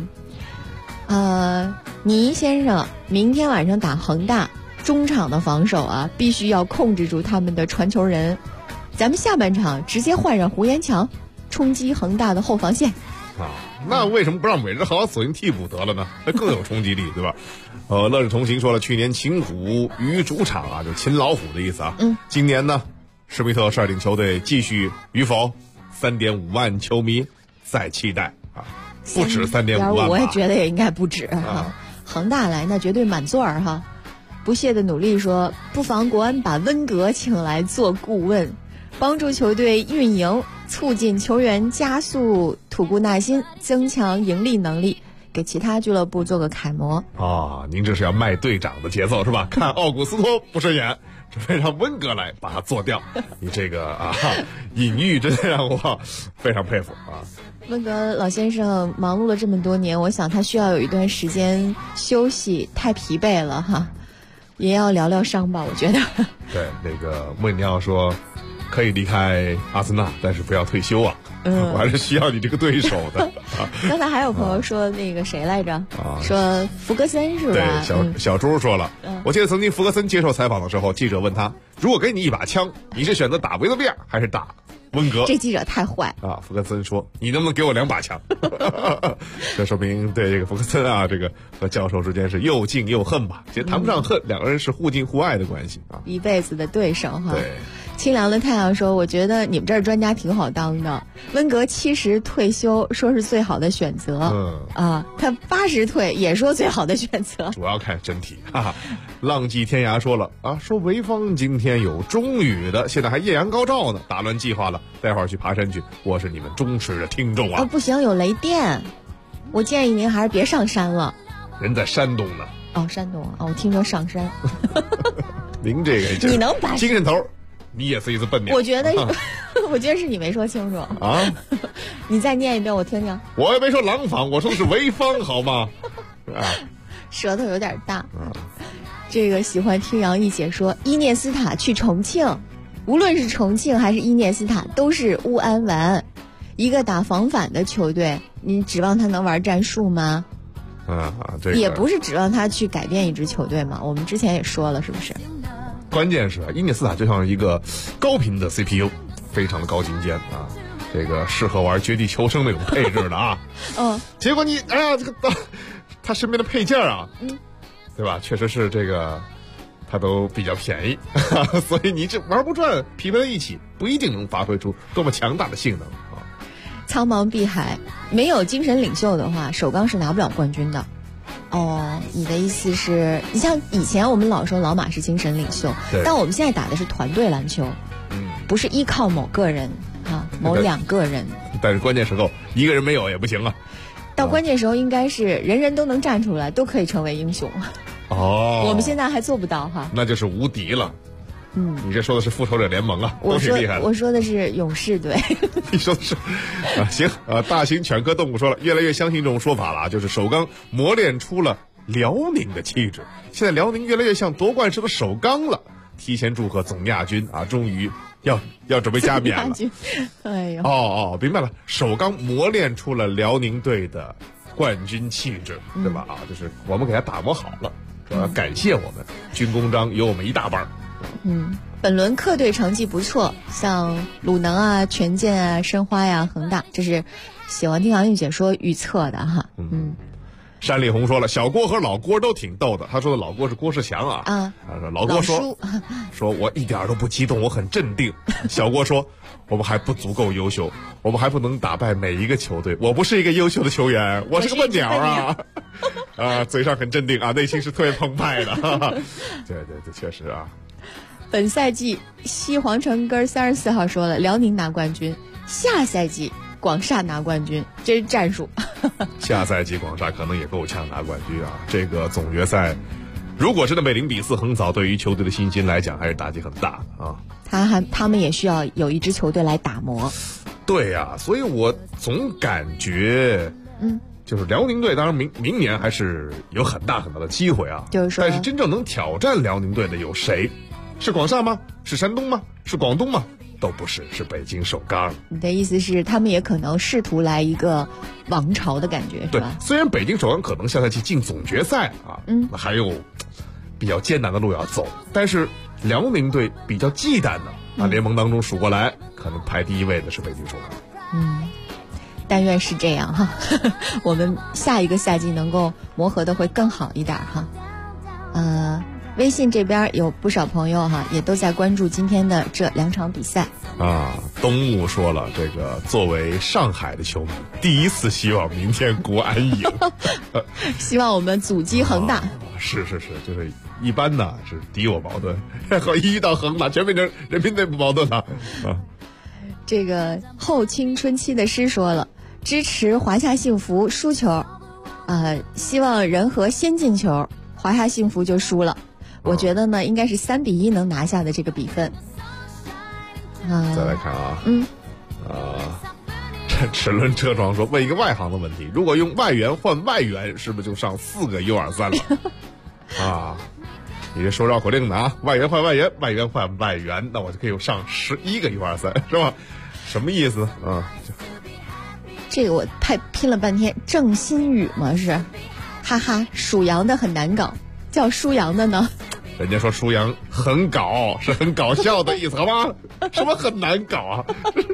啊。倪先生，明天晚上打恒大，中场的防守啊，必须要控制住他们的传球人。咱们下半场直接换上胡延强，冲击恒大的后防线。
那为什么不让韦世豪索性替补得了呢？那更有冲击力，对吧？乐日同行说了，去年秦虎于主场啊，就秦老虎的意思啊。今年呢，施密特率领球队继续与否？3.5万球迷再期待啊，不止3.5万。
我也觉得也应该不止啊。恒大来那绝对满座儿哈。不懈的努力说，不妨国安把温格请来做顾问，帮助球队运营，促进球员加速吐故纳新，增强盈利能力，给其他俱乐部做个楷模
啊。您这是要卖队长的节奏是吧？看奥古斯托不顺眼，准备让温格来把他做掉。你这个隐喻真的让我非常佩服啊。
温格老先生忙碌了这么多年，我想他需要有一段时间休息，太疲惫了哈，也要疗疗伤吧，我觉得。
对，那个穆里尼奥说可以离开阿森纳，但是不要退休啊。我还是需要你这个对手的。
刚才还有朋友说那个谁来着？说福格森是吧？
对，小朱说了。我记得曾经福格森接受采访的时候，记者问他，如果给你一把枪，你是选择打维多利亚还是打温格？
这记者太坏
啊！福格森说，你能不能给我2把枪？这说明对这个福格森啊，这个和教授之间是又敬又恨吧？其实谈不上恨，两个人是互敬互爱的关系啊，
一辈子的对手哈。
对。
清凉的太阳说，我觉得你们这儿专家挺好当的，温格70退休说是最好的选择，他80退也说最好的选择，
主要看身体。浪迹天涯说了啊，说潍坊今天有中雨的，现在还艳阳高照呢，打乱计划了，待会儿去爬山去。我是你们忠实的听众啊。
不行，有雷电，我建议您还是别上山了。
人在山东呢。
山东我听说上山。
您这个
你能把
精神头。你也是一只笨鸟。
我觉得是你没说清楚
啊！
你再念一遍我听听。
我也没说廊坊，我说的是潍坊，好吗？
舌头有点大。这个喜欢听杨毅姐说，伊涅斯塔去重庆，无论是重庆还是伊涅斯塔，都是乌安完。 一个打防反的球队，你指望他能玩战术吗？
这个
也不是指望他去改变一支球队嘛。我们之前也说了，是不是？
关键是伊涅斯塔就像一个高频的 CPU， 非常的高精尖啊，这个适合玩绝地求生那种配置的啊。结果你这个他身边的配件啊，对吧？确实是这个，他都比较便宜，所以你这玩不转，匹配在一起不一定能发挥出多么强大的性能啊。
苍茫碧海，没有精神领袖的话，首钢是拿不了冠军的。你的意思是，你像以前我们老说老马是精神领袖，但我们现在打的是团队篮球，不是依靠某个人某两个人。
但是关键时候一个人没有也不行啊。
到关键时候应该是人人都能站出来，都可以成为英雄。我们现在还做不到哈，
那就是无敌了。你这说的是复仇者联盟啊，都挺厉害的。
我说的是勇士队。
你说的是行大型犬科动物说了，越来越相信这种说法了，就是首钢磨练出了辽宁的气质。现在辽宁越来越像夺冠时的首钢了。提前祝贺总亚军啊，终于要准备加冕了。
哎呦，
明白了，首钢磨练出了辽宁队的冠军气质，对吧？就是我们给他打磨好了，主要感谢我们军功章有我们一大半。
本轮客队成绩不错，像鲁能啊、权健啊、申花呀、恒大，这是喜欢听杨玉姐说预测的哈。
山里红说了，小郭和老郭都挺逗的。他说的老郭是郭士强啊。老郭说我一点都不激动，我很镇定。小郭说我们还不足够优秀，我们还不能打败每一个球队。我不是一个优秀的球员，我是个笨鸟啊。嘴上很镇定啊，内心是特别澎湃的。对，确实啊。
本赛季西黄城根34号说了，辽宁拿冠军，下赛季广厦拿冠军，这是战术。
下赛季广厦可能也够呛拿冠军啊。这个总决赛如果真的被0-4横扫，对于球队的信心来讲还是打击很大啊。
他们也需要有一支球队来打磨。
对呀，所以我总感觉就是辽宁队当然明年还是有很大很大的机会啊。
就是说，
但是真正能挑战辽宁队的有谁？是广厦吗？是山东吗？是广东吗？都不是，是北京首钢。
你的意思是他们也可能试图来一个王朝的感觉，是吧？
对，虽然北京首钢可能下赛季进总决赛还有比较艰难的路要走，但是辽宁队比较忌惮的联盟当中数过来，可能排第一位的是北京首钢。
但愿是这样哈，我们下一个赛季能够磨合的会更好一点哈。微信这边有不少朋友哈，也都在关注今天的这2场比赛
东木说了，这个作为上海的球迷，第一次希望明天国安赢，
希望我们阻击恒大。
是，就是一般呢是敌我矛盾，然后一遇到恒大全变成人民内部矛盾了
这个后青春期的诗说了，支持华夏幸福输球，希望仁和先进球，华夏幸福就输了。我觉得呢，应该是3-1能拿下的这个比分。
再来看齿轮车床说，问一个外行的问题，如果用外援换外援，是不是就上4个 U23 了？你这说绕口令的啊，外援换外援，外援换外援，那我就可以上11个 U23，是吧？什么意思
这个我拼了半天，郑新宇吗？是，哈哈，属羊的很难搞，叫舒阳的呢？
人家说舒阳很搞，是很搞笑的意思，好吗？什么很难搞啊？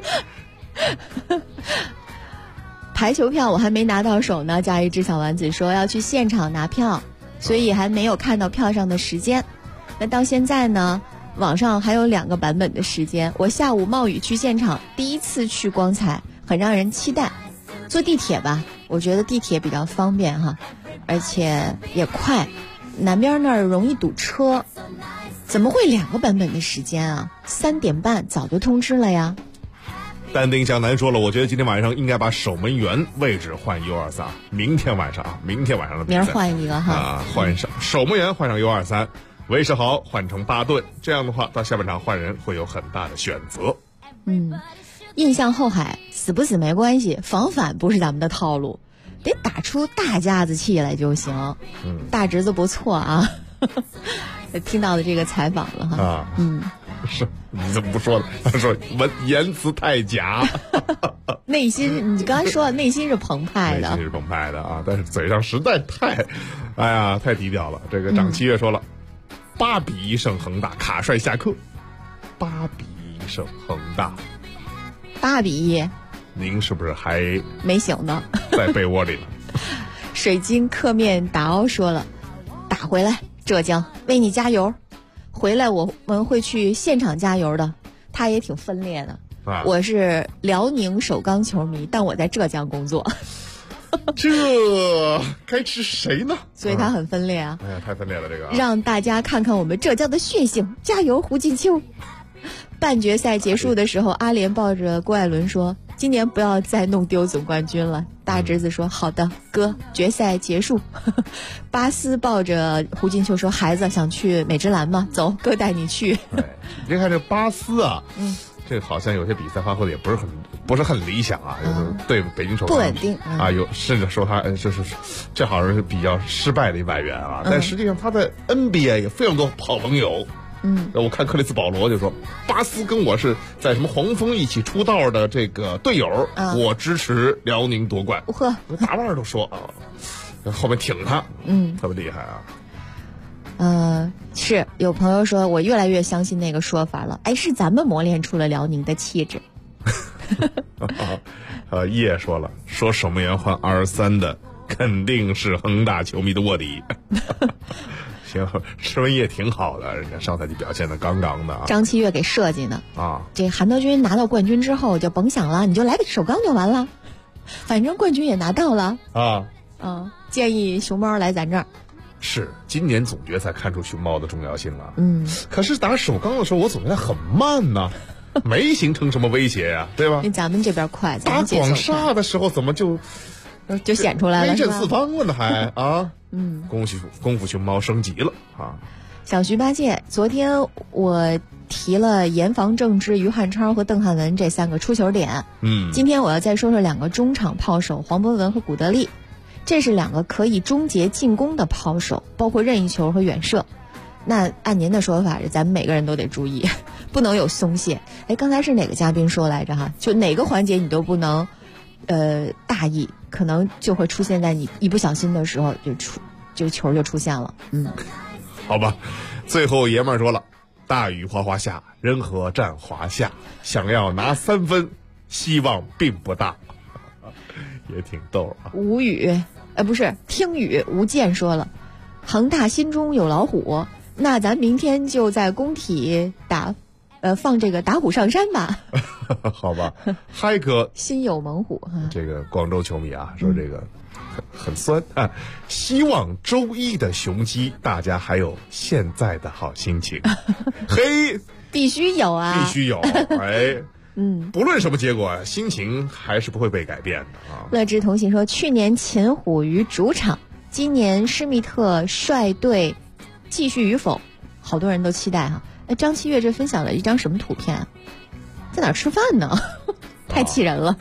排球票我还没拿到手呢，家一只小丸子说要去现场拿票，所以还没有看到票上的时间。那到现在呢，网上还有2个版本的时间。我下午冒雨去现场，第一次去光彩，很让人期待。坐地铁吧，我觉得地铁比较方便哈，而且也快。南边那儿容易堵车，怎么会2个版本的时间啊？3点半早就通知了呀。
但丁向南说了，我觉得今天晚上应该把守门员位置换 U23， 明天晚上的比赛
明儿换一个哈，
换上守门员换上 U23， 韦世豪换成巴顿，这样的话到下半场换人会有很大的选择。
印象后海死不死没关系，防反不是咱们的套路，得打出大架子气来就行。大侄子不错啊，听到的这个采访了哈。
是，你怎么不说呢？他说言辞太假，
内心你刚才说的内心是澎湃的，
内心是澎湃的啊，但是嘴上实在太低调了。这个张七月说了，8比1胜恒大，卡帅下课，8比1胜恒大
，8比1，
您是不是还
没醒呢？
在被窝里呢？
水晶客面达欧说了，打回来，浙江为你加油。回来我们会去现场加油的。他也挺分裂的。我是辽宁首钢球迷，但我在浙江工作。
这该吃谁呢？
所以他很分裂啊。
哎呀，太分裂了这个。
让大家看看我们浙江的血性，加油胡金秋。半决赛结束的时候，阿联抱着郭艾伦说：“今年不要再弄丢总冠军了。”大侄子说：“好的，哥。”决赛结束，巴斯抱着胡金秋说：“孩子想去美职篮吗？走，哥带你去。”
你别看这巴斯啊，这好像有些比赛发挥的也不是很理想啊，就是对北京首钢
不稳定
啊，有甚至说他这好像是比较失败的一外援啊，但实际上他在 NBA 有非常多好朋友。我看克里斯保罗就说，巴斯跟我是在什么黄蜂一起出道的这个队友，我支持辽宁夺冠。大腕都说啊，后面挺他，特别厉害啊。
是有朋友说，我越来越相信那个说法了。哎，是咱们磨练出了辽宁的气质。
叶说了，说守门员换23的肯定是恒大球迷的卧底。行，施文烨挺好的，人家上赛季表现的杠杠的啊。
张七月给设计呢
啊，
这韩德君拿到冠军之后就甭想了，你就来首钢就完了，反正冠军也拿到了
啊。
建议熊猫来咱这儿。
是，今年总决赛看出熊猫的重要性了。可是打首钢的时候，我总觉得很慢呢，没形成什么威胁呀，对吧？
咱们这边快，
打广厦的时候怎么就
显出来了，
威震四方了呢还啊？功夫熊猫升级了啊！
小徐八戒，昨天我提了严防郑智、于汉超和邓汉文这3个出球点。今天我要再说说2个中场炮手黄博文和古德利，这是2个可以终结进攻的炮手，包括任意球和远射。那按您的说法是，咱们每个人都得注意，不能有松懈。哎，刚才是哪个嘉宾说来着哈？就哪个环节你都不能大意，可能就会出现在你一不小心的时候就球就出现了。
好吧，最后爷们儿说了，大雨哗哗下，人和战华夏，想要拿3分，希望并不大。也挺逗啊。
无语，不是听雨。吴健说了，恒大心中有老虎，那咱明天就在工体放这个打虎上山吧。
好吧，嗨哥
心有猛虎，
这个广州球迷啊，说这个很酸啊，希望周一的雄鸡大家还有现在的好心情。嘿，
必须有啊，
必须有。哎，不论什么结果，心情还是不会被改变的啊。
乐之同行说，去年秦虎于主场，今年施密特率队继续与否，好多人都期待哈。张七月这分享了一张什么图片？在哪儿吃饭呢？太气人了。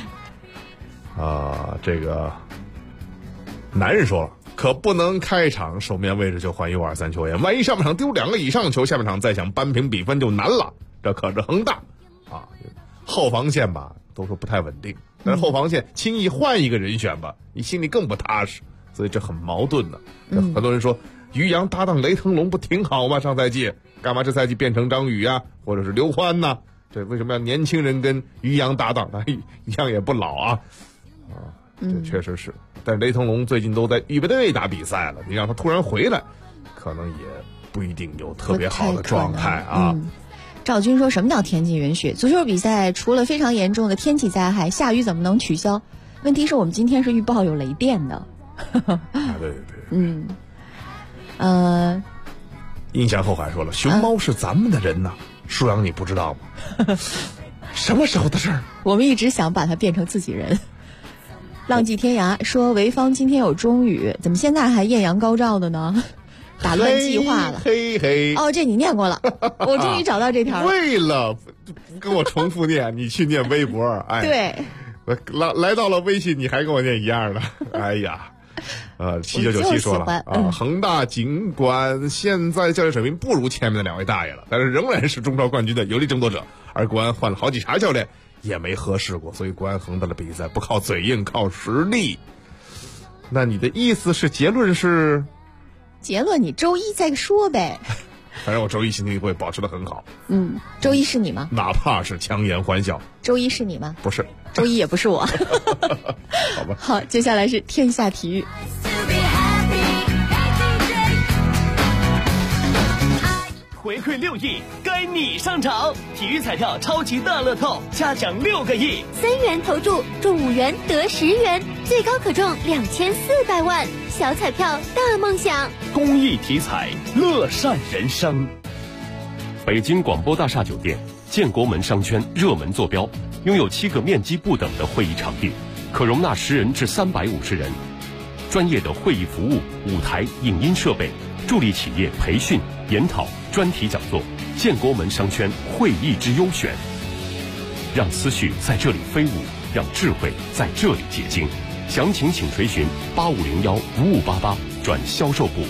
这个男人说了，可不能开场守门员位置就换1、2、3球员，万一上半场丢2个以上球，下半场再想扳平比分就难了。这可是恒大啊，后防线吧都说不太稳定，但是后防线轻易换一个人选吧，你心里更不踏实，所以这很矛盾的。很多人说，于洋搭档雷腾龙不挺好吗？上赛季干嘛这赛季变成张宇啊，或者是刘欢呐？这为什么要年轻人跟于洋搭档？于洋也不老啊。这确实是。但是雷腾龙最近都在预备队打比赛了，你让他突然回来，可能也不一定有特别好的状态啊。
赵军说，什么叫天气允许？足球比赛除了非常严重的天气灾害，下雨怎么能取消？问题是我们今天是预报有雷电的。
对。印象后海说了，熊猫是咱们的人呐，舒阳你不知道吗？什么时候的事儿？
我们一直想把它变成自己人。浪迹天涯说，潍坊今天有中雨，怎么现在还艳阳高照的呢？打乱计划了。
嘿，
这你念过了，我终于找到这条了。
为了不跟我重复念，你去念微博。哎，
对，
来到了微信，你还跟我念一样的。哎呀， 7997说了恒大尽管现在教练水平不如前面的2位大爷了，但是仍然是中超冠军的有力争夺者。而国安换了好几茬教练，也没合适过，所以国安恒大的比赛不靠嘴硬，靠实力。那你的意思是结论是？
结论你周一再说呗。
反正我周一心情会保持得很好。
周一是你吗？
哪怕是强颜欢笑。
周一是你吗？
不是。
周一也不是我。
好吧。
好，接下来是天下体育。
回馈6亿，该你上场！体育彩票超级大乐透，嘉奖6个亿
，3元投注中5元得10元，最高可中2400万，小彩票大梦想。
公益体彩，乐善人生。
北京广播大厦酒店建国门商圈热门坐标，拥有7个面积不等的会议场地，可容纳10人至350人，专业的会议服务、舞台、影音设备，助力企业培训、研讨、专题讲座。建国门商圈会议之优选，让思绪在这里飞舞，让智慧在这里结晶。详情请垂询85015588转销售部。